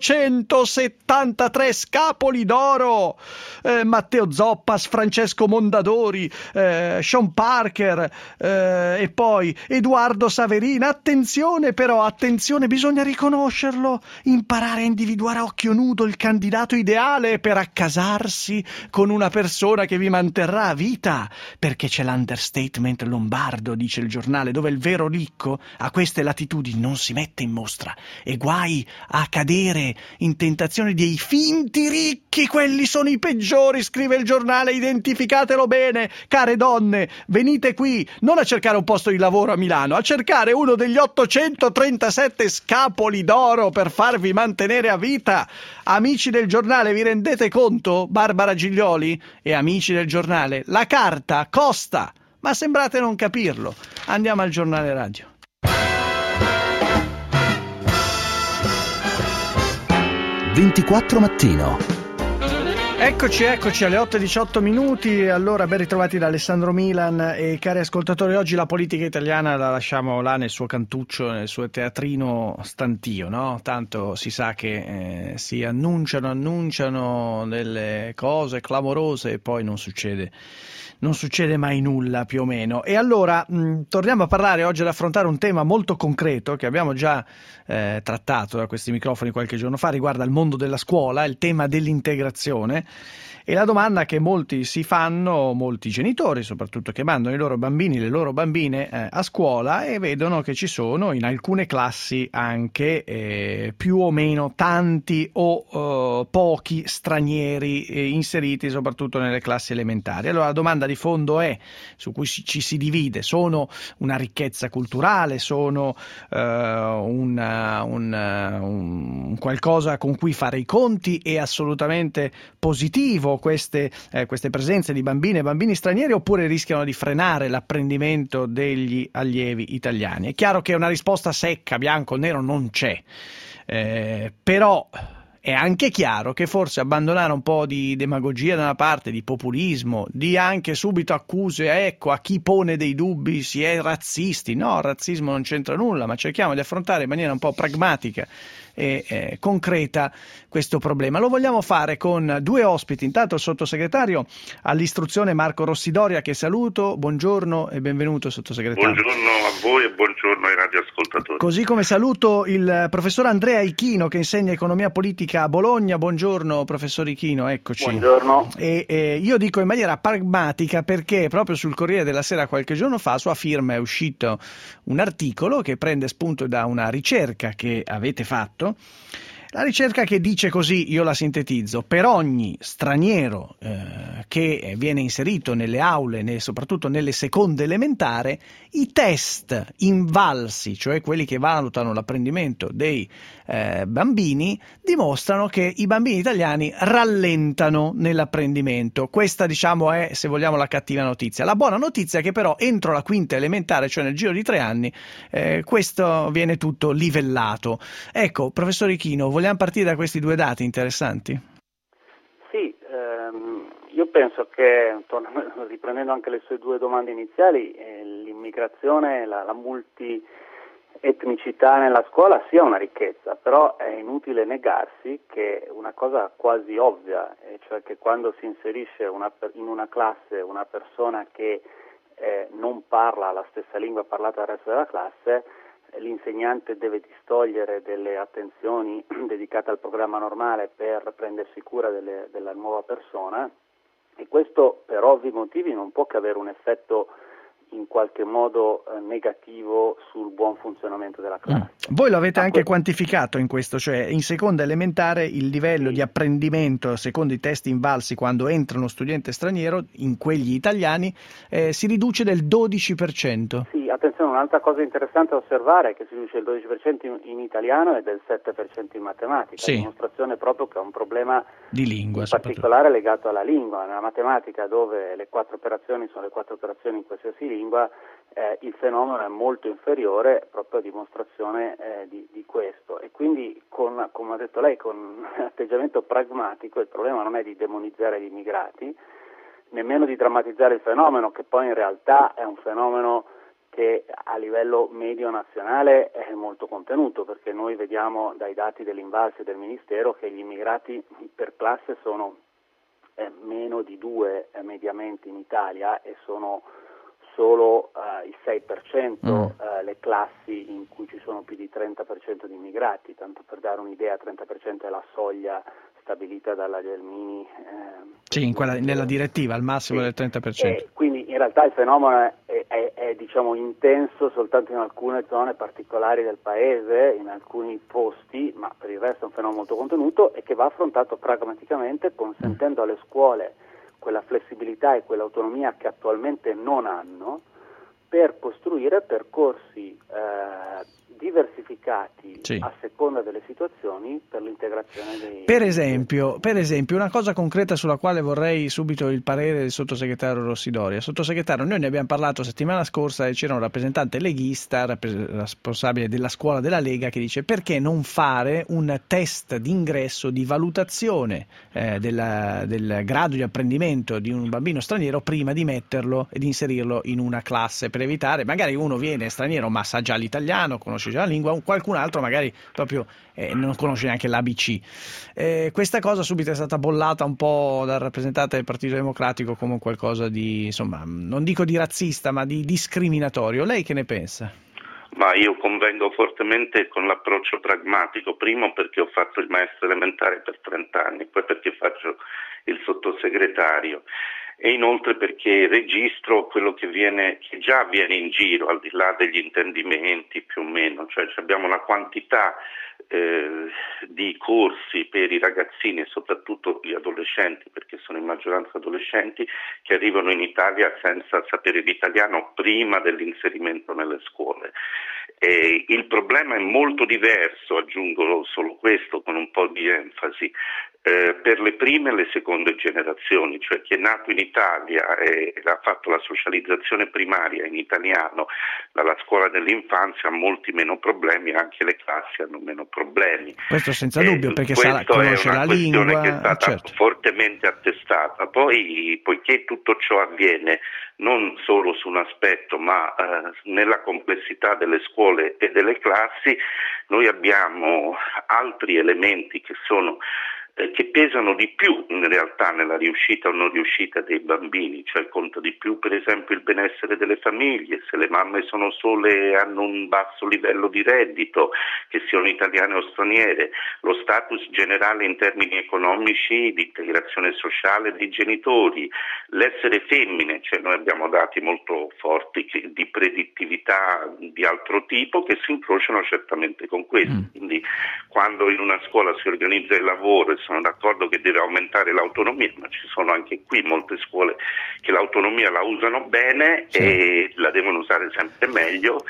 873 scapoli d'oro. Matteo Zoppas, Francesco Mondadori, Sean Parker e poi Edoardo Saverin. Attenzione però, attenzione, bisogna riconoscerlo, imparare a individuare a occhio nudo il candidato ideale per accasarsi con una persona che vi manterrà a vita, perché c'è l'understatement lombardo, dice il Giornale, dove il vero ricco a queste latitudini non si mette in mostra, e guai a cadere in tentazione dei finti ricchi, quelli sono i peggiori, scrive il Giornale, identificatelo bene, care donne, venite qui non a cercare un posto di lavoro a Milano, a cercare uno degli 837 scapoli d'oro per farvi mantenere a vita. Amici del Giornale, vi rendete conto? Barbara Giglioli e amici del Giornale, la carta costa, ma sembrate non capirlo. Andiamo al Giornale Radio. «24 Mattino». Eccoci alle 8:18. Allora, ben ritrovati da Alessandro Milan e cari ascoltatori. Oggi la politica italiana la lasciamo là nel suo cantuccio, nel suo teatrino stantio, no? Tanto si sa che si annunciano delle cose clamorose e poi non succede mai nulla, più o meno. E allora torniamo a parlare oggi, ad affrontare un tema molto concreto che abbiamo già trattato da questi microfoni qualche giorno fa, riguarda il mondo della scuola, il tema dell'integrazione. E la domanda che molti si fanno, molti genitori soprattutto, che mandano i loro bambini, le loro bambine a scuola e vedono che ci sono in alcune classi anche più o meno tanti o pochi stranieri inseriti soprattutto nelle classi elementari. Allora la domanda di fondo è, su cui ci si divide, sono una ricchezza culturale, sono un qualcosa con cui fare i conti? È assolutamente positivo queste presenze di bambine e bambini stranieri, oppure rischiano di frenare l'apprendimento degli allievi italiani? È chiaro che una risposta secca, bianco o nero, non c'è, però è anche chiaro che forse abbandonare un po' di demagogia da una parte, di populismo, di anche subito accuse a chi pone dei dubbi si è razzisti. No, il razzismo non c'entra nulla, ma cerchiamo di affrontare in maniera un po' pragmatica e concreta questo problema. Lo vogliamo fare con due ospiti. Intanto il sottosegretario all'istruzione Marco Rossidoria, che saluto. Buongiorno e benvenuto, sottosegretario. Buongiorno a voi e buongiorno ai radioascoltatori. Così come saluto il professor Andrea Ichino, che insegna economia politica a Bologna. Buongiorno professor Ichino, eccoci. Buongiorno. E io dico in maniera pragmatica perché proprio sul Corriere della Sera qualche giorno fa a sua firma è uscito un articolo che prende spunto da una ricerca che avete fatto. La ricerca che dice così, io la sintetizzo: per ogni straniero che viene inserito nelle aule, soprattutto nelle seconde elementari, i test invalsi, cioè quelli che valutano l'apprendimento dei bambini, dimostrano che i bambini italiani rallentano nell'apprendimento. Questa, diciamo, è, se vogliamo, la cattiva notizia. La buona notizia è che però entro la quinta elementare, cioè nel giro di 3 anni, questo viene tutto livellato. Ecco, professor Ichino, vogliamo partire da questi due dati interessanti? Sì, io penso che, riprendendo anche le sue due domande iniziali, l'immigrazione, la multietnicità nella scuola sia una ricchezza, però è inutile negarsi che una cosa quasi ovvia, cioè che quando si inserisce in una classe una persona che non parla la stessa lingua parlata dal resto della classe, l'insegnante deve distogliere delle attenzioni dedicate al programma normale per prendersi cura della nuova persona, e questo per ovvi motivi non può che avere un effetto in qualche modo negativo sul buon funzionamento della classe. Voi lo avete anche quantificato in questo, cioè in seconda elementare il livello di apprendimento secondo i test invalsi quando entra uno studente straniero, in quegli italiani, si riduce del 12%. Sì, attenzione, un'altra cosa interessante da osservare è che si riduce il 12% in italiano e del 7% in matematica, sì. Dimostrazione proprio che è un problema di lingua, in particolare legato alla lingua. Nella matematica, dove le 4 operazioni sono le 4 operazioni in qualsiasi lingua, il fenomeno è molto inferiore, proprio a dimostrazione di questo, e quindi come ha detto lei, con un atteggiamento pragmatico, il problema non è di demonizzare gli immigrati, nemmeno di drammatizzare il fenomeno, che poi in realtà è un fenomeno che a livello medio nazionale è molto contenuto, perché noi vediamo dai dati dell'Invalsi e del Ministero che gli immigrati per classe sono meno di 2 mediamente in Italia, e sono solo il 6% le classi in cui ci sono più di 30% di immigrati. Tanto per dare un'idea, 30% è la soglia stabilita dalla Gelmini. Sì, nella direttiva al massimo del 30%. Quindi in realtà il fenomeno è diciamo intenso soltanto in alcune zone particolari del paese, in alcuni posti, ma per il resto è un fenomeno molto contenuto e che va affrontato pragmaticamente, consentendo alle scuole quella flessibilità e quell'autonomia che attualmente non hanno, per costruire percorsi diversificati, sì, a seconda delle situazioni, per l'integrazione dei... Per esempio, una cosa concreta sulla quale vorrei subito il parere del sottosegretario Rossidoria. Sottosegretario, noi ne abbiamo parlato settimana scorsa e c'era un rappresentante leghista, responsabile della scuola della Lega, che dice: perché non fare un test d'ingresso, di valutazione del grado di apprendimento di un bambino straniero prima di metterlo e di inserirlo in una classe, per evitare, magari uno viene straniero ma sa già l'italiano, conosce già la lingua, qualcun altro magari proprio non conosce neanche l'ABC. Questa cosa subito è stata bollata un po' dal rappresentante del Partito Democratico come qualcosa di, insomma, non dico di razzista, ma di discriminatorio. Lei che ne pensa? Ma io convengo fortemente con l'approccio pragmatico, primo perché ho fatto il maestro elementare per 30 anni, poi perché faccio il sottosegretario, e inoltre perché registro quello che già avviene in giro, al di là degli intendimenti più o meno, cioè abbiamo una quantità di corsi per i ragazzini e soprattutto gli adolescenti, perché sono in maggioranza adolescenti, che arrivano in Italia senza sapere l'italiano prima dell'inserimento nelle scuole. Il problema è molto diverso, aggiungo solo questo con un po' di enfasi, per le prime e le seconde generazioni, cioè chi è nato in Italia e ha fatto la socializzazione primaria in italiano, dalla scuola dell'infanzia, ha molti meno problemi, anche le classi hanno meno problemi. Questo senza dubbio, perché conosce la lingua. Questa è una questione che è stata fortemente attestata. Poi, poiché tutto ciò avviene non solo su un aspetto, ma nella complessità delle scuole scuole e delle classi, noi abbiamo altri elementi che pesano di più in realtà nella riuscita o non riuscita dei bambini, cioè conta di più per esempio il benessere delle famiglie, se le mamme sono sole e hanno un basso livello di reddito, che siano italiane o straniere, lo status generale in termini economici, di integrazione sociale dei genitori, l'essere femmine, cioè noi abbiamo dati molto forti di predittività di altro tipo che si incrociano certamente con questo, quindi quando in una scuola si organizza il lavoro, sono d'accordo che deve aumentare l'autonomia, ma ci sono anche qui molte scuole che l'autonomia la usano bene e la devono usare sempre meglio.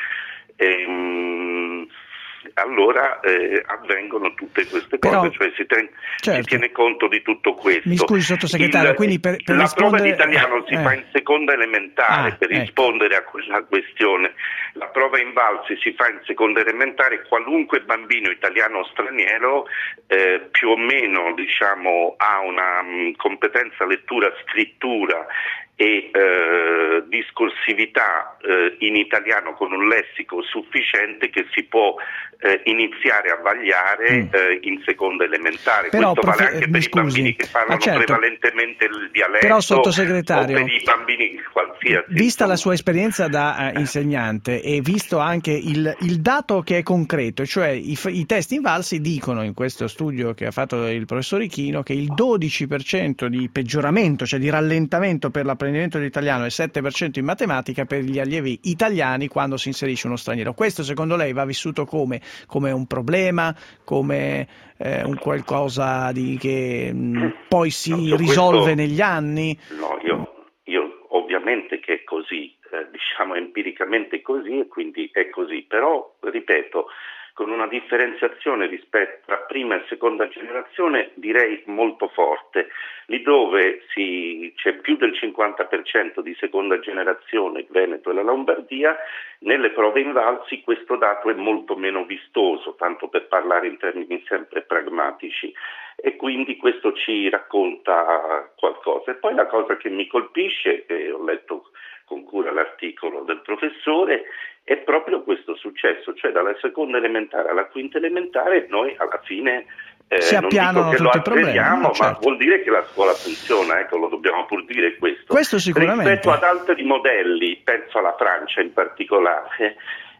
Allora avvengono tutte queste cose, cioè si tiene conto di tutto questo. Mi scusi sottosegretario, quindi per la rispondere... prova di italiano si fa in seconda elementare per rispondere a quella questione, la prova Invalsi si fa in seconda elementare, qualunque bambino italiano o straniero più o meno ha una competenza lettura, scrittura e discorsività in italiano con un lessico sufficiente che si può iniziare a vagliare in seconda elementare. Però, questo vale anche per i bambini che parlano prevalentemente il dialetto, però, sottosegretario, o per i bambini qualsiasi. Vista la sua esperienza da insegnante e visto anche il dato che è concreto, cioè i test Invalsi dicono in questo studio che ha fatto il professor Ichino che il 12% di peggioramento, cioè di rallentamento per l'apprendimento dell'italiano e 7% in matematica per gli allievi italiani quando si inserisce uno straniero. Questo secondo lei va vissuto come un problema, come un qualcosa che poi si risolve negli anni? No, io ovviamente che è così, empiricamente così e quindi è così, però ripeto, con una differenziazione rispetto a prima e seconda generazione direi molto forte, lì dove c'è più del 50% di seconda generazione, il Veneto e la Lombardia, nelle prove Invalsi questo dato è molto meno vistoso, tanto per parlare in termini sempre pragmatici, e quindi questo ci racconta qualcosa. E poi la cosa che mi colpisce, e ho letto con cura l'articolo del professore, è proprio questo successo, cioè dalla seconda elementare alla quinta elementare noi alla fine non dico che lo azzeriamo, ma vuol dire che la scuola funziona, lo dobbiamo pur dire questo sicuramente. Rispetto ad altri modelli, penso alla Francia in particolare,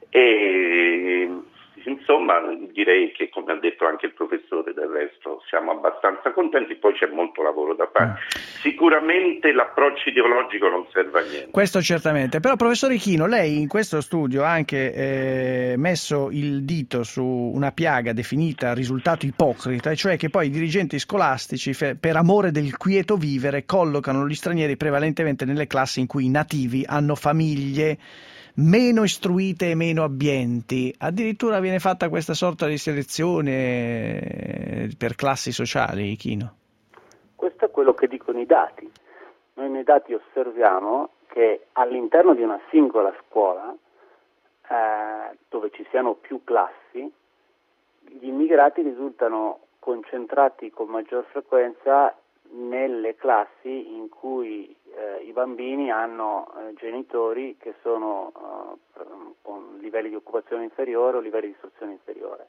e insomma direi che, come ha detto anche il professore, del resto siamo abbastanza contenti, poi c'è molto lavoro da fare. Sicuramente l'approccio ideologico non serve a niente. Questo certamente, però professor Ichino, lei in questo studio ha anche messo il dito su una piaga definita risultato ipocrita, e cioè che poi i dirigenti scolastici per amore del quieto vivere collocano gli stranieri prevalentemente nelle classi in cui i nativi hanno famiglie meno istruite e meno abbienti. Addirittura viene fatta questa sorta di selezione per classi sociali, Ichino. Questo è quello che dicono i dati. Noi nei dati osserviamo che all'interno di una singola scuola, dove ci siano più classi, gli immigrati risultano concentrati con maggior frequenza nelle classi in cui i bambini hanno genitori che sono con livelli di occupazione inferiore o livelli di istruzione inferiore.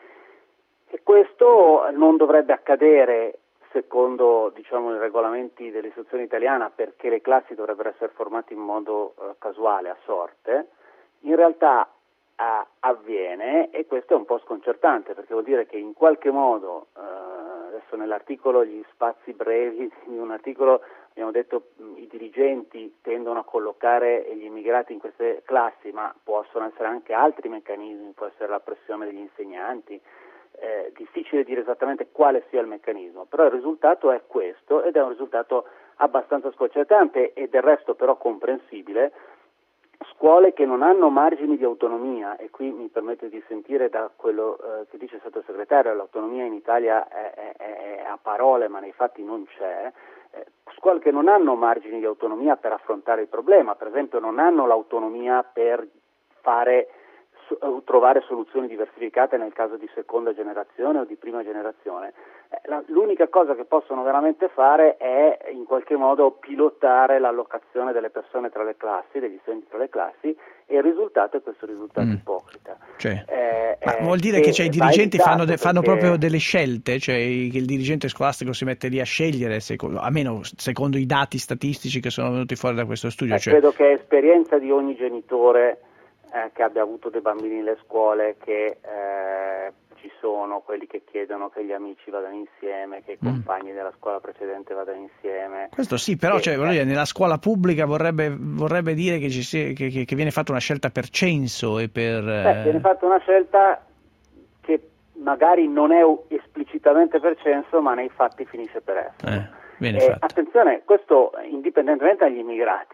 E questo non dovrebbe accadere secondo i regolamenti dell'istruzione italiana, perché le classi dovrebbero essere formate in modo casuale, a sorte. In realtà avviene, e questo è un po' sconcertante, perché vuol dire che in qualche modo, adesso nell'articolo gli spazi brevi di un articolo abbiamo detto i dirigenti tendono a collocare gli immigrati in queste classi, ma possono essere anche altri meccanismi, può essere la pressione degli insegnanti, difficile dire esattamente quale sia il meccanismo, però il risultato è questo, ed è un risultato abbastanza sconcertante e del resto però comprensibile. Scuole che non hanno margini di autonomia, e qui mi permetto di sentire da quello che dice il sottosegretario, l'autonomia in Italia è a parole ma nei fatti non c'è, scuole che non hanno margini di autonomia per affrontare il problema, per esempio non hanno l'autonomia per fare trovare soluzioni diversificate nel caso di seconda generazione o di prima generazione. L'unica cosa che possono veramente fare è in qualche modo pilotare l'allocazione delle persone tra le classi, degli studenti tra le classi, e il risultato è questo risultato ipocrita. Ma vuol dire che i dirigenti fanno proprio delle scelte, cioè che il dirigente scolastico si mette lì a scegliere, almeno secondo i dati statistici che sono venuti fuori da questo studio? Credo che è esperienza di ogni genitore che abbia avuto dei bambini nelle scuole, che ci sono quelli che chiedono che gli amici vadano insieme, che i compagni della scuola precedente vadano insieme. Questo sì, però voglio dire, nella scuola pubblica vorrebbe dire che viene fatta una scelta per censo e per... viene fatta una scelta che magari non è esplicitamente per censo, ma nei fatti finisce per essere. Attenzione, questo indipendentemente dagli immigrati,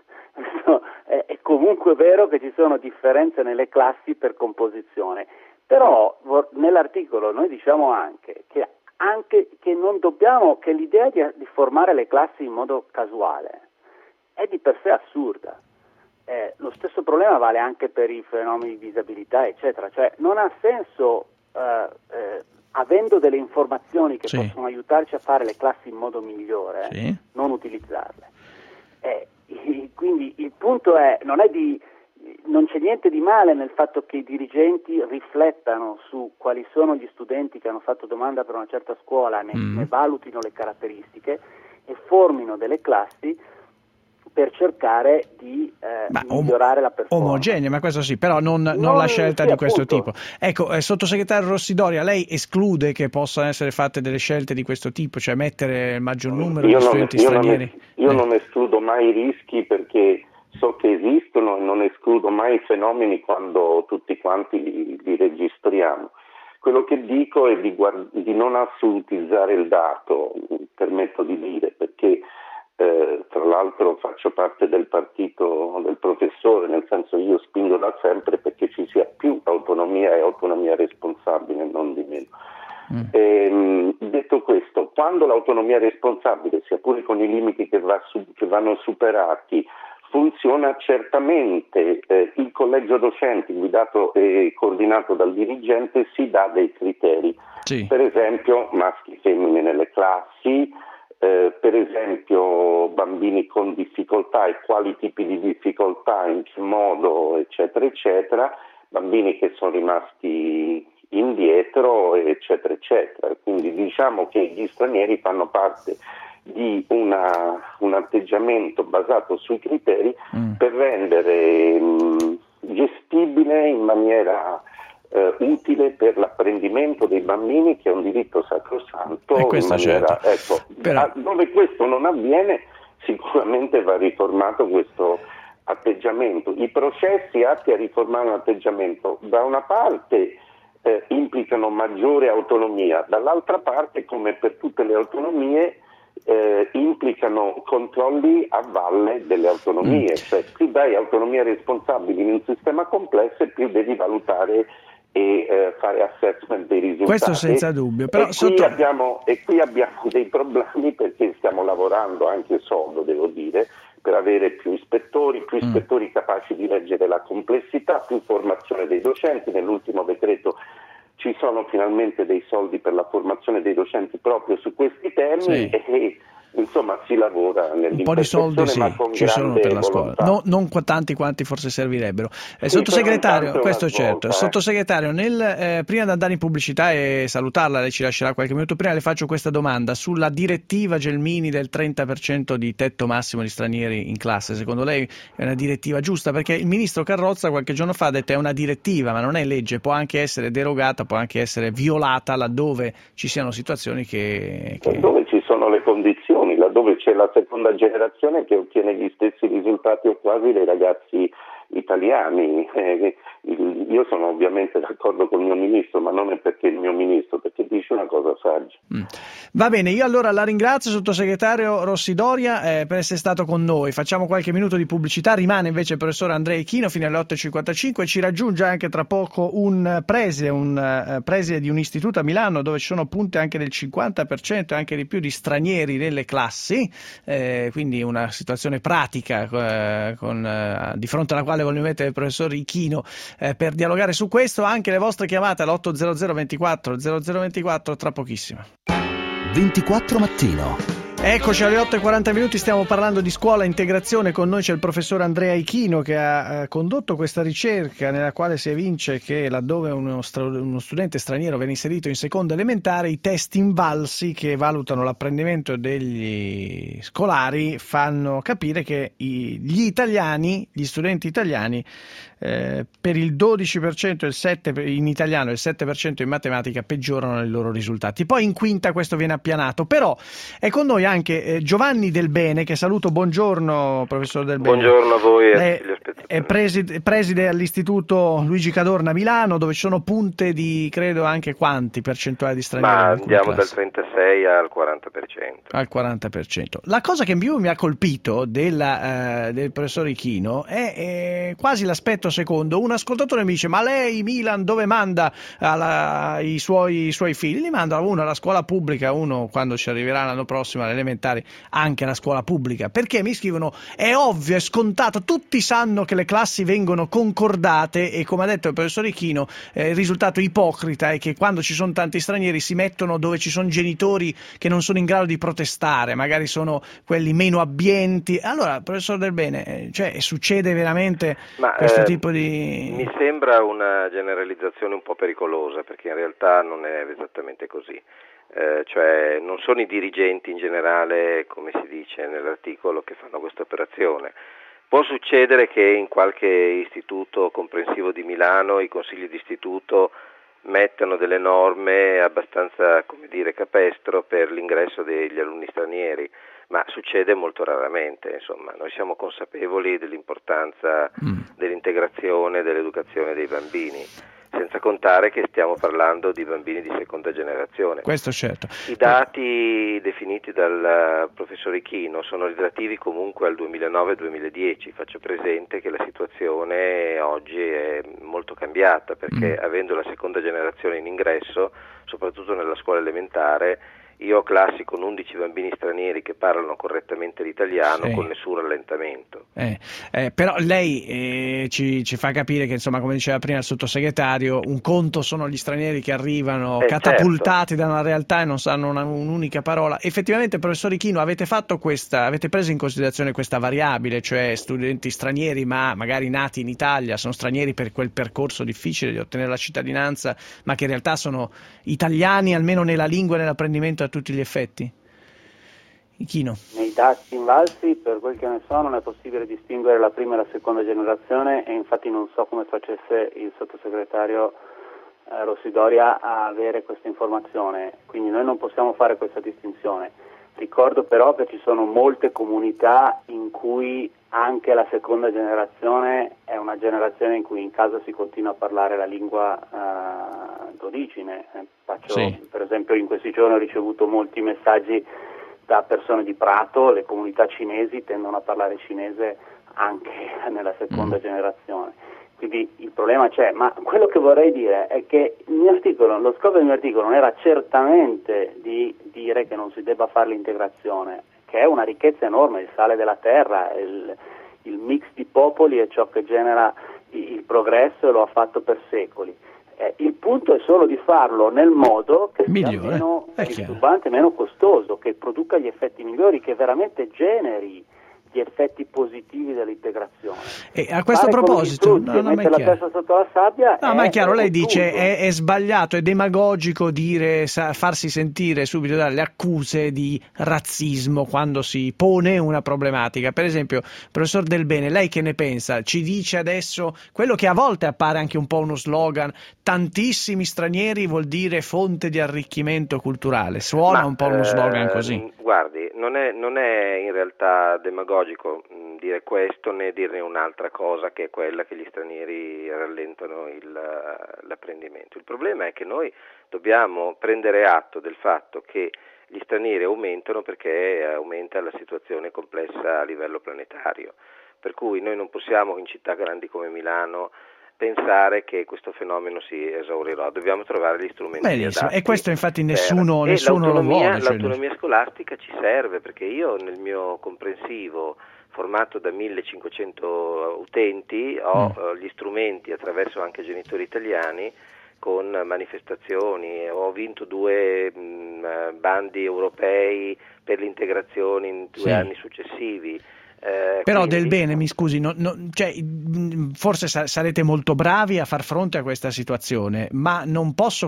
è comunque vero che ci sono differenze nelle classi per composizione, però nell'articolo noi diciamo anche che non dobbiamo, che l'idea di formare le classi in modo casuale è di per sé assurda. Lo stesso problema vale anche per i fenomeni di disabilità, eccetera, cioè non ha senso avendo delle informazioni che possono aiutarci a fare le classi in modo migliore, non utilizzarle. Quindi il punto non c'è niente di male nel fatto che i dirigenti riflettano su quali sono gli studenti che hanno fatto domanda per una certa scuola, ne valutino le caratteristiche e formino delle classi per cercare di migliorare la performance. Omogenea, ma questo sì, però non la scelta di questo tipo. Ecco, sottosegretario Rossidoria, lei esclude che possano essere fatte delle scelte di questo tipo, cioè mettere il maggior numero di studenti stranieri? Io non escludo mai i rischi, perché so che esistono, e non escludo mai i fenomeni quando tutti quanti li registriamo. Quello che dico è di non assolutizzare il dato, permetto di dire, perché tra l'altro faccio parte del partito del professore, nel senso io spingo da sempre perché ci sia più autonomia e autonomia responsabile, non di meno. Detto questo, quando l'autonomia responsabile, sia pure con i limiti che vanno superati, funziona certamente, il collegio docenti guidato e coordinato dal dirigente si dà dei criteri, per esempio maschi e femmine nelle classi, per esempio bambini con difficoltà e quali tipi di difficoltà, in che modo, eccetera eccetera, bambini che sono rimasti indietro, eccetera eccetera. Quindi diciamo che gli stranieri fanno parte di un atteggiamento basato sui criteri per rendere gestibile in maniera utile per l'apprendimento dei bambini, che è un diritto sacrosanto, in maniera, dove questo non avviene sicuramente va riformato questo atteggiamento. I processi atti a riformare un atteggiamento da una parte implicano maggiore autonomia, dall'altra parte, come per tutte le autonomie, implicano controlli a valle delle autonomie, cioè più dai autonomia responsabili in un sistema complesso e più devi valutare e fare assessment dei risultati. Questo senza dubbio. Però qui abbiamo dei problemi, perché stiamo lavorando anche sodo, devo dire, per avere più ispettori capaci di leggere la complessità, più formazione dei docenti. Nell'ultimo decreto ci sono finalmente dei soldi per la formazione dei docenti proprio su questi temi e insomma si lavora un po' di soldi ci sono per la scuola, non tanti quanti forse servirebbero. Sottosegretario, questo certo. Sottosegretario, prima di andare in pubblicità e salutarla, lei ci lascerà qualche minuto prima, le faccio questa domanda sulla direttiva Gelmini del 30% di tetto massimo di stranieri in classe. Secondo lei è una direttiva giusta? Perché il ministro Carrozza qualche giorno fa ha detto è una direttiva ma non è legge, può anche essere derogata, può anche essere violata laddove ci siano situazioni dove ci sono le condizioni, laddove c'è la seconda generazione che ottiene gli stessi risultati o quasi dei ragazzi italiani. Io sono ovviamente d'accordo con il mio ministro, ma non è perché è il mio ministro, perché dice una cosa saggia. Va bene, io allora la ringrazio, sottosegretario Rossidoria, per essere stato con noi. Facciamo qualche minuto di pubblicità, rimane invece il professor Andrea Ichino fino alle 8.55 e ci raggiunge anche tra poco un preside di un istituto a Milano dove ci sono punte anche del 50% e anche di più di stranieri nelle classi, quindi una situazione pratica di fronte alla quale voglio mettere il professor Ichino. per dialogare su questo, anche le vostre chiamate all'800 24 0024 tra pochissimo. 24 mattino. Eccoci alle 8:40, stiamo parlando di scuola e integrazione. Con noi c'è il professor Andrea Ichino, che ha condotto questa ricerca nella quale si evince che laddove uno studente straniero viene inserito in seconda elementare, i test invalsi che valutano l'apprendimento degli scolari fanno capire che gli studenti italiani, per il 12% in italiano e il 7% in matematica peggiorano i loro risultati. Poi in quinta questo viene appianato, però è con noi anche Giovanni Del Bene, che saluto. Buongiorno professor Del Bene. Buongiorno a voi e a tutti gli spettatori. È preside all'Istituto Luigi Cadorna a Milano, dove ci sono punte di credo anche quanti percentuali di stranieri? Ma andiamo dal 36 al 40%. Al 40%. La cosa che più mi ha colpito del professor Ichino è quasi l'aspetto secondo. Un ascoltatore mi dice: ma lei Milan dove manda i suoi figli? Li manda uno alla scuola pubblica, uno quando ci arriverà l'anno prossimo alle elementari anche alla scuola pubblica, perché mi scrivono: è ovvio, è scontato, tutti sanno che le classi vengono concordate, e come ha detto il professor Ichino, il risultato ipocrita è che quando ci sono tanti stranieri si mettono dove ci sono genitori che non sono in grado di protestare, magari sono quelli meno abbienti. Allora, professor Del Bene, succede veramente questo tipo di... Mi sembra una generalizzazione un po' pericolosa, perché in realtà non è esattamente così. Cioè non sono i dirigenti in generale, come si dice nell'articolo, che fanno questa operazione. Può succedere che in qualche istituto comprensivo di Milano i consigli di istituto mettano delle norme abbastanza, capestro per l'ingresso degli alunni stranieri, ma succede molto raramente. Insomma, noi siamo consapevoli dell'importanza dell'integrazione e dell'educazione dei bambini, senza contare che stiamo parlando di bambini di seconda generazione. Questo certo. I dati definiti dal professor Ichino sono relativi comunque al 2009-2010. Faccio presente che la situazione oggi è molto cambiata, perché avendo la seconda generazione in ingresso, soprattutto nella scuola elementare, io ho classi con 11 bambini stranieri che parlano correttamente l'italiano, con nessun rallentamento. Però lei ci fa capire che, insomma, come diceva prima il sottosegretario, un conto sono gli stranieri che arrivano catapultati da una realtà e non sanno un'unica parola. Effettivamente, professor Ichino, avete preso in considerazione questa variabile, cioè studenti stranieri ma magari nati in Italia, sono stranieri per quel percorso difficile di ottenere la cittadinanza, ma che in realtà sono italiani almeno nella lingua e nell'apprendimento a tutti gli effetti? Ichino. Nei dati invalsi, per quel che ne so, non è possibile distinguere la prima e la seconda generazione, e infatti non so come facesse il sottosegretario Rossidoria a avere questa informazione, quindi noi non possiamo fare questa distinzione. Ricordo però che ci sono molte comunità in cui anche la seconda generazione è una generazione in cui in casa si continua a parlare la lingua d'origine. Per esempio, in questi giorni ho ricevuto molti messaggi da persone di Prato. Le comunità cinesi tendono a parlare cinese anche nella seconda generazione. Quindi il problema c'è, ma quello che vorrei dire è che lo scopo del mio articolo non era certamente di dire che non si debba fare l'integrazione, che è una ricchezza enorme, il sale della terra, il mix di popoli è ciò che genera il progresso, e lo ha fatto per secoli. Il punto è solo di farlo nel modo che sia meno disturbante, meno costoso, che produca gli effetti migliori, che veramente generi gli effetti positivi dell'integrazione. E a questo proposito, mettere la testa sotto la sabbia. No, ma è chiaro, lei dice è sbagliato, è demagogico farsi sentire subito dalle accuse di razzismo quando si pone una problematica. Per esempio, professor Del Bene, lei che ne pensa? Ci dice adesso quello che a volte appare anche un po' uno slogan: tantissimi stranieri vuol dire fonte di arricchimento culturale. Suona un po' uno slogan così. Guardi, non è in realtà demagogico dire questo, né dirne un'altra cosa, che è quella che gli stranieri rallentano l'apprendimento. Il problema è che noi dobbiamo prendere atto del fatto che gli stranieri aumentano perché aumenta la situazione complessa a livello planetario, per cui noi non possiamo in città grandi come Milano pensare che questo fenomeno si esaurirà, dobbiamo trovare gli strumenti adatti. E questo infatti nessuno lo vuole. L'autonomia scolastica ci serve, perché io nel mio comprensivo formato da 1500 utenti, ho gli strumenti attraverso anche genitori italiani con manifestazioni, ho vinto 2 bandi europei per l'integrazione in 2 anni successivi. Però quindi, del bene, mi scusi, cioè, forse sarete molto bravi a far fronte a questa situazione, ma non posso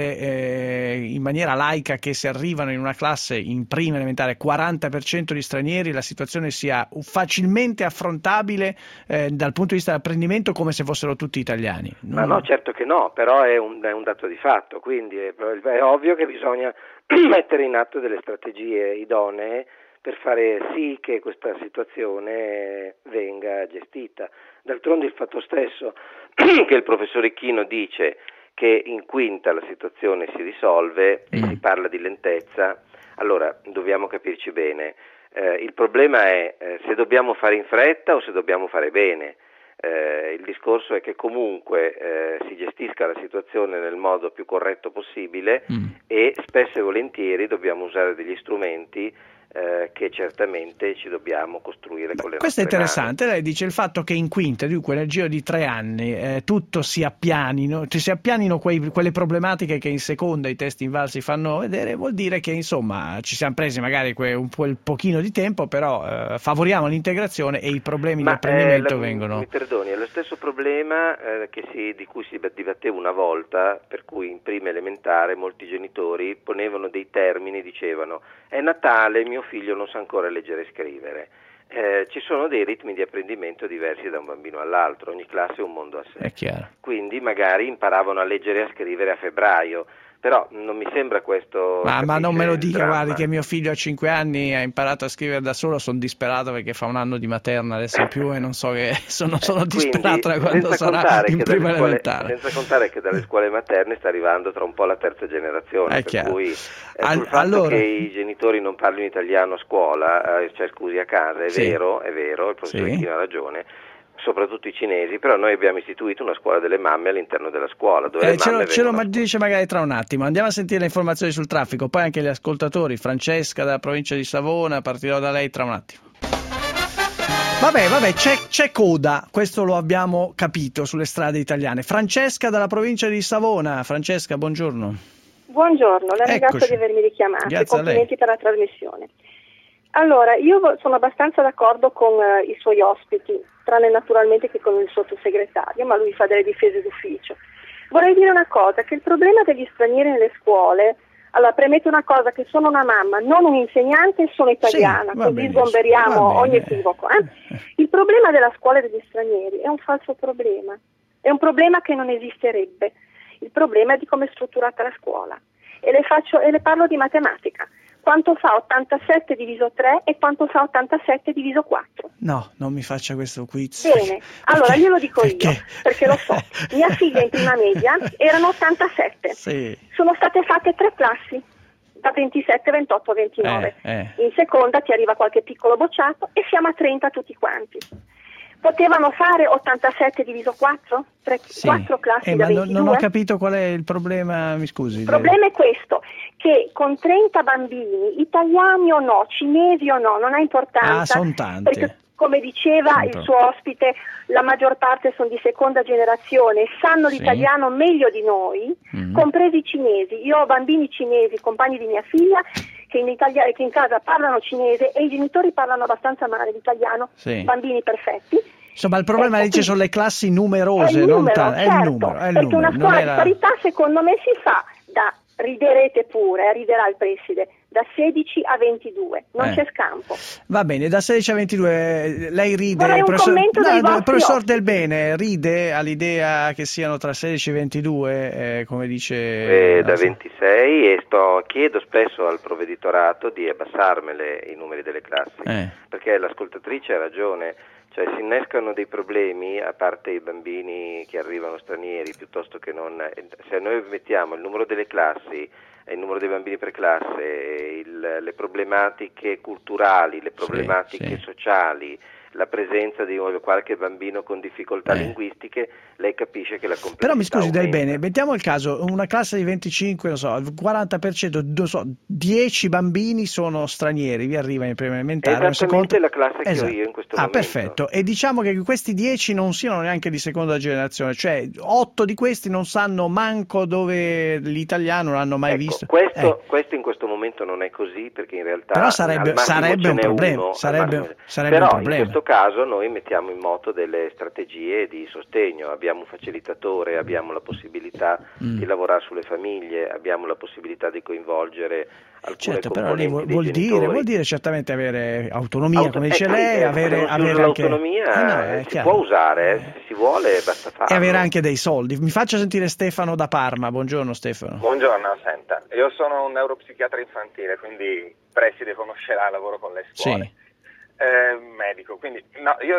credere in maniera laica che se arrivano in una classe in prima elementare 40% di stranieri la situazione sia facilmente affrontabile dal punto di vista dell'apprendimento come se fossero tutti italiani. Ma no, certo che no, però è un dato di fatto, quindi è ovvio che bisogna mettere in atto delle strategie idonee per fare sì che questa situazione venga gestita. D'altronde il fatto stesso che il professor Ichino dice che in quinta la situazione si risolve e si parla di lentezza, allora dobbiamo capirci bene. Il problema è se dobbiamo fare in fretta o se dobbiamo fare bene. Il discorso è che comunque si gestisca la situazione nel modo più corretto possibile e spesso e volentieri dobbiamo usare degli strumenti che certamente ci dobbiamo costruire con le questo nostre è interessante, mani. lei dice il fatto che in quinta, dunque nel giro di 3 anni, tutto si appianino quelle problematiche che in seconda i testi invalsi fanno vedere, vuol dire che insomma ci siamo presi magari un pochino di tempo, però favoriamo l'integrazione e i problemi di apprendimento vengono. Mi perdoni, è lo stesso problema di cui si dibatteva una volta, per cui in prima elementare molti genitori ponevano dei termini, dicevano è Natale, mio figlio non sa ancora leggere e scrivere. Ci sono dei ritmi di apprendimento diversi da un bambino all'altro, ogni classe è un mondo a sé. È chiaro. Quindi magari imparavano a leggere e a scrivere a febbraio, però non mi sembra questo. Ma non me lo dica, dramma. guardi che mio figlio a 5 anni ha imparato a scrivere da solo, sono disperato perché fa 1 anno di materna adesso in più e non so che sono disperato da quando sarà in prima elementare. Senza contare che dalle scuole materne sta arrivando tra un po' la terza generazione, È per chiaro. cui sul fatto che i genitori non parlino italiano a scuola, cioè scusi a casa, è vero, il professor Ichino ha ragione, soprattutto i cinesi, però noi abbiamo istituito una scuola delle mamme all'interno della scuola dove le mamme ce lo dice magari tra un attimo. Andiamo a sentire le informazioni sul traffico, poi anche gli ascoltatori. Francesca dalla provincia di Savona, partirò da lei tra un attimo. Vabbè, c'è coda, questo lo abbiamo capito sulle strade italiane. Francesca dalla provincia di Savona. Francesca, buongiorno. Buongiorno, la ringrazio di avermi richiamato, complimenti per la trasmissione. Allora, io sono abbastanza d'accordo con i suoi ospiti, tranne naturalmente che con il sottosegretario, ma lui fa delle difese d'ufficio. Vorrei dire una cosa, che il problema degli stranieri nelle scuole, allora premetto una cosa, che sono una mamma, non un insegnante, sono italiana, così sgomberiamo ogni equivoco. Il problema della scuola degli stranieri è un falso problema, è un problema che non esisterebbe, il problema è di come è strutturata la scuola e le parlo di matematica. Quanto fa 87 diviso 3 e quanto fa 87 diviso 4? No, non mi faccia questo quiz. Bene, allora glielo dico io, perché lo so. Mia figlia in prima media erano 87. Sì. Sono state fatte 3 classi, da 27, 28, 29. In seconda ti arriva qualche piccolo bocciato e siamo a 30 tutti quanti. Potevano fare 87 diviso 4? 4 classi da 22? Non ho capito qual è il problema, mi scusi. Il problema è questo, che con 30 bambini, italiani o no, cinesi o no, non ha importanza. Sono tanti. Perché, come diceva il suo ospite, la maggior parte sono di seconda generazione, sanno l'italiano meglio di noi, compresi i cinesi. Io ho bambini cinesi, compagni di mia figlia, che in casa parlano cinese e i genitori parlano abbastanza male l'italiano, bambini perfetti. Insomma, il problema dice sono le classi numerose, è il numero, è il numero. Perché una scuola di parità secondo me si fa da, riderete pure, riderà il preside, da 16 a 22, non c'è scampo. Va bene, da 16 a 22 lei ride, il professor Del Bene ride all'idea che siano tra 16 e 22, come dice... da 26 e chiedo spesso al provveditorato di abbassarmele i numeri delle classi, perché l'ascoltatrice ha ragione. Cioè si innescano dei problemi, a parte i bambini che arrivano stranieri, piuttosto che non... Se noi mettiamo il numero delle classi e il numero dei bambini per classe, le problematiche culturali, le problematiche sociali, la presenza di qualche bambino con difficoltà linguistiche, lei capisce che la complessità Però mi scusi, dai aumenta. bene, mettiamo il caso, una classe di 25, non so, il 40%, non so, 10 bambini sono stranieri, vi arriva in prima elementare. Esattamente la classe che ho io in questo momento. Perfetto, e diciamo che questi 10 non siano neanche di seconda generazione, cioè 8 di questi non sanno manco dove l'italiano non hanno mai visto. Questo in questo momento non è così, perché in realtà però sarebbe un problema, sarebbe però un problema. In questo caso noi mettiamo in moto delle strategie di sostegno, abbiamo un facilitatore, abbiamo la possibilità di lavorare sulle famiglie, abbiamo la possibilità di coinvolgere alcune componenti però dei genitori. vuol dire certamente avere autonomia, come dice lei, avere anche l'autonomia si può usare, se si vuole basta farlo. E avere anche dei soldi. Mi faccia sentire Stefano da Parma. Buongiorno Stefano. Buongiorno, senta, io sono un neuropsichiatra infantile, quindi preside conoscerà, lavoro con le scuole. Sì. Medico, quindi no, io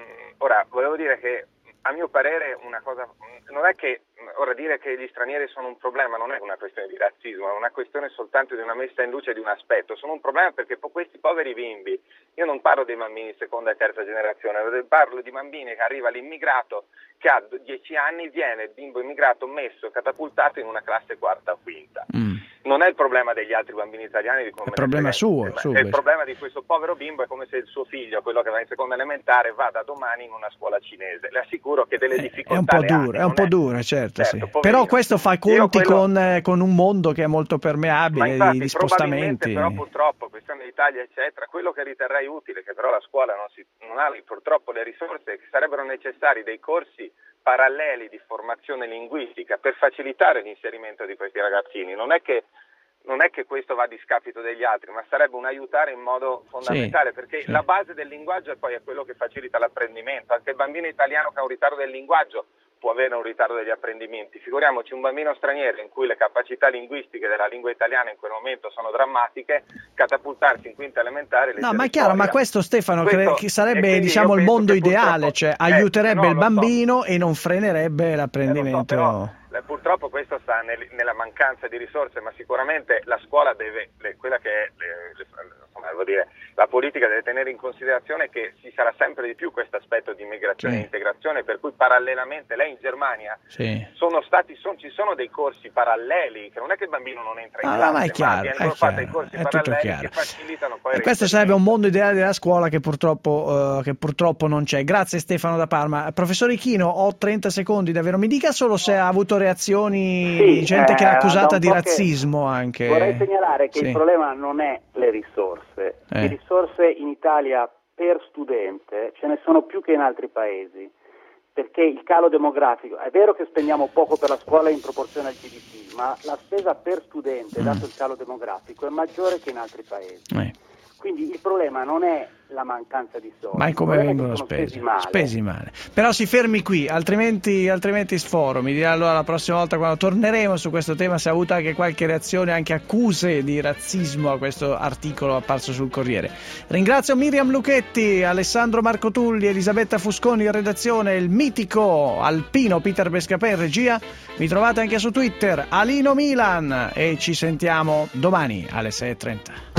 ora volevo dire che a mio parere una cosa non è che ora dire che gli stranieri sono un problema non è una questione di razzismo, è una questione soltanto di una messa in luce di un aspetto. Sono un problema perché questi poveri bimbi, io non parlo dei bambini di seconda e terza generazione, parlo di bambini che arriva l'immigrato che ha 10 anni, viene il bimbo immigrato messo, catapultato in una classe quarta o quinta. Non è il problema degli altri bambini italiani, di come il problema suo, è il problema di questo povero bimbo. È come se il suo figlio, quello che va in seconda elementare, vada domani in una scuola cinese. Le assicuro che delle difficoltà è un po' dura, certo sì. Però questo fa i conti con un mondo che è molto permeabile, infatti, di spostamenti. Però purtroppo, questione d'Italia eccetera, quello che riterrei utile, che però la scuola non ha purtroppo le risorse, che sarebbero necessari dei corsi paralleli di formazione linguistica per facilitare l'inserimento di questi ragazzini. Non è che questo va a discapito degli altri, ma sarebbe un aiutare in modo fondamentale, perché la base del linguaggio poi è quello che facilita l'apprendimento. Anche il bambino italiano che ha un ritardo del linguaggio può avere un ritardo degli apprendimenti. Figuriamoci un bambino straniero in cui le capacità linguistiche della lingua italiana in quel momento sono drammatiche, catapultarsi in quinta elementare. No, ma è chiaro, ma questo Stefano che sarebbe diciamo il mondo ideale, cioè aiuterebbe il bambino e non frenerebbe l'apprendimento. Purtroppo questo sta nella mancanza di risorse, ma sicuramente la scuola deve, quella che è la politica deve tenere in considerazione che ci sarà sempre di più questo aspetto di immigrazione e integrazione, per cui parallelamente lei in Germania ci sono dei corsi paralleli, che non è che il bambino non entra in classe, ma è chiaro, vengono fatti dei corsi paralleli che facilitano poi. E questo sarebbe un mondo ideale della scuola che purtroppo non c'è. Grazie Stefano da Parma. Professor Ichino, ho 30 secondi davvero, mi dica solo se ha avuto reazioni di gente che è accusata di razzismo anche. Vorrei segnalare che il problema non è le risorse. Le risorse in Italia per studente ce ne sono più che in altri paesi, perché il calo demografico, è vero che spendiamo poco per la scuola in proporzione al GDP, ma la spesa per studente, dato il calo demografico, è maggiore che in altri paesi. Quindi il problema non è la mancanza di soldi, ma è come vengono spesi male. Però si fermi qui, altrimenti sforo. Mi dirà allora la prossima volta quando torneremo su questo tema se ha avuto anche qualche reazione, anche accuse di razzismo a questo articolo apparso sul Corriere. Ringrazio Miriam Lucchetti, Alessandro Marco Tulli, Elisabetta Fusconi in redazione, il mitico alpino Peter Bescapè in regia. Mi trovate anche su Twitter, Alino Milan, e ci sentiamo domani alle 6:30.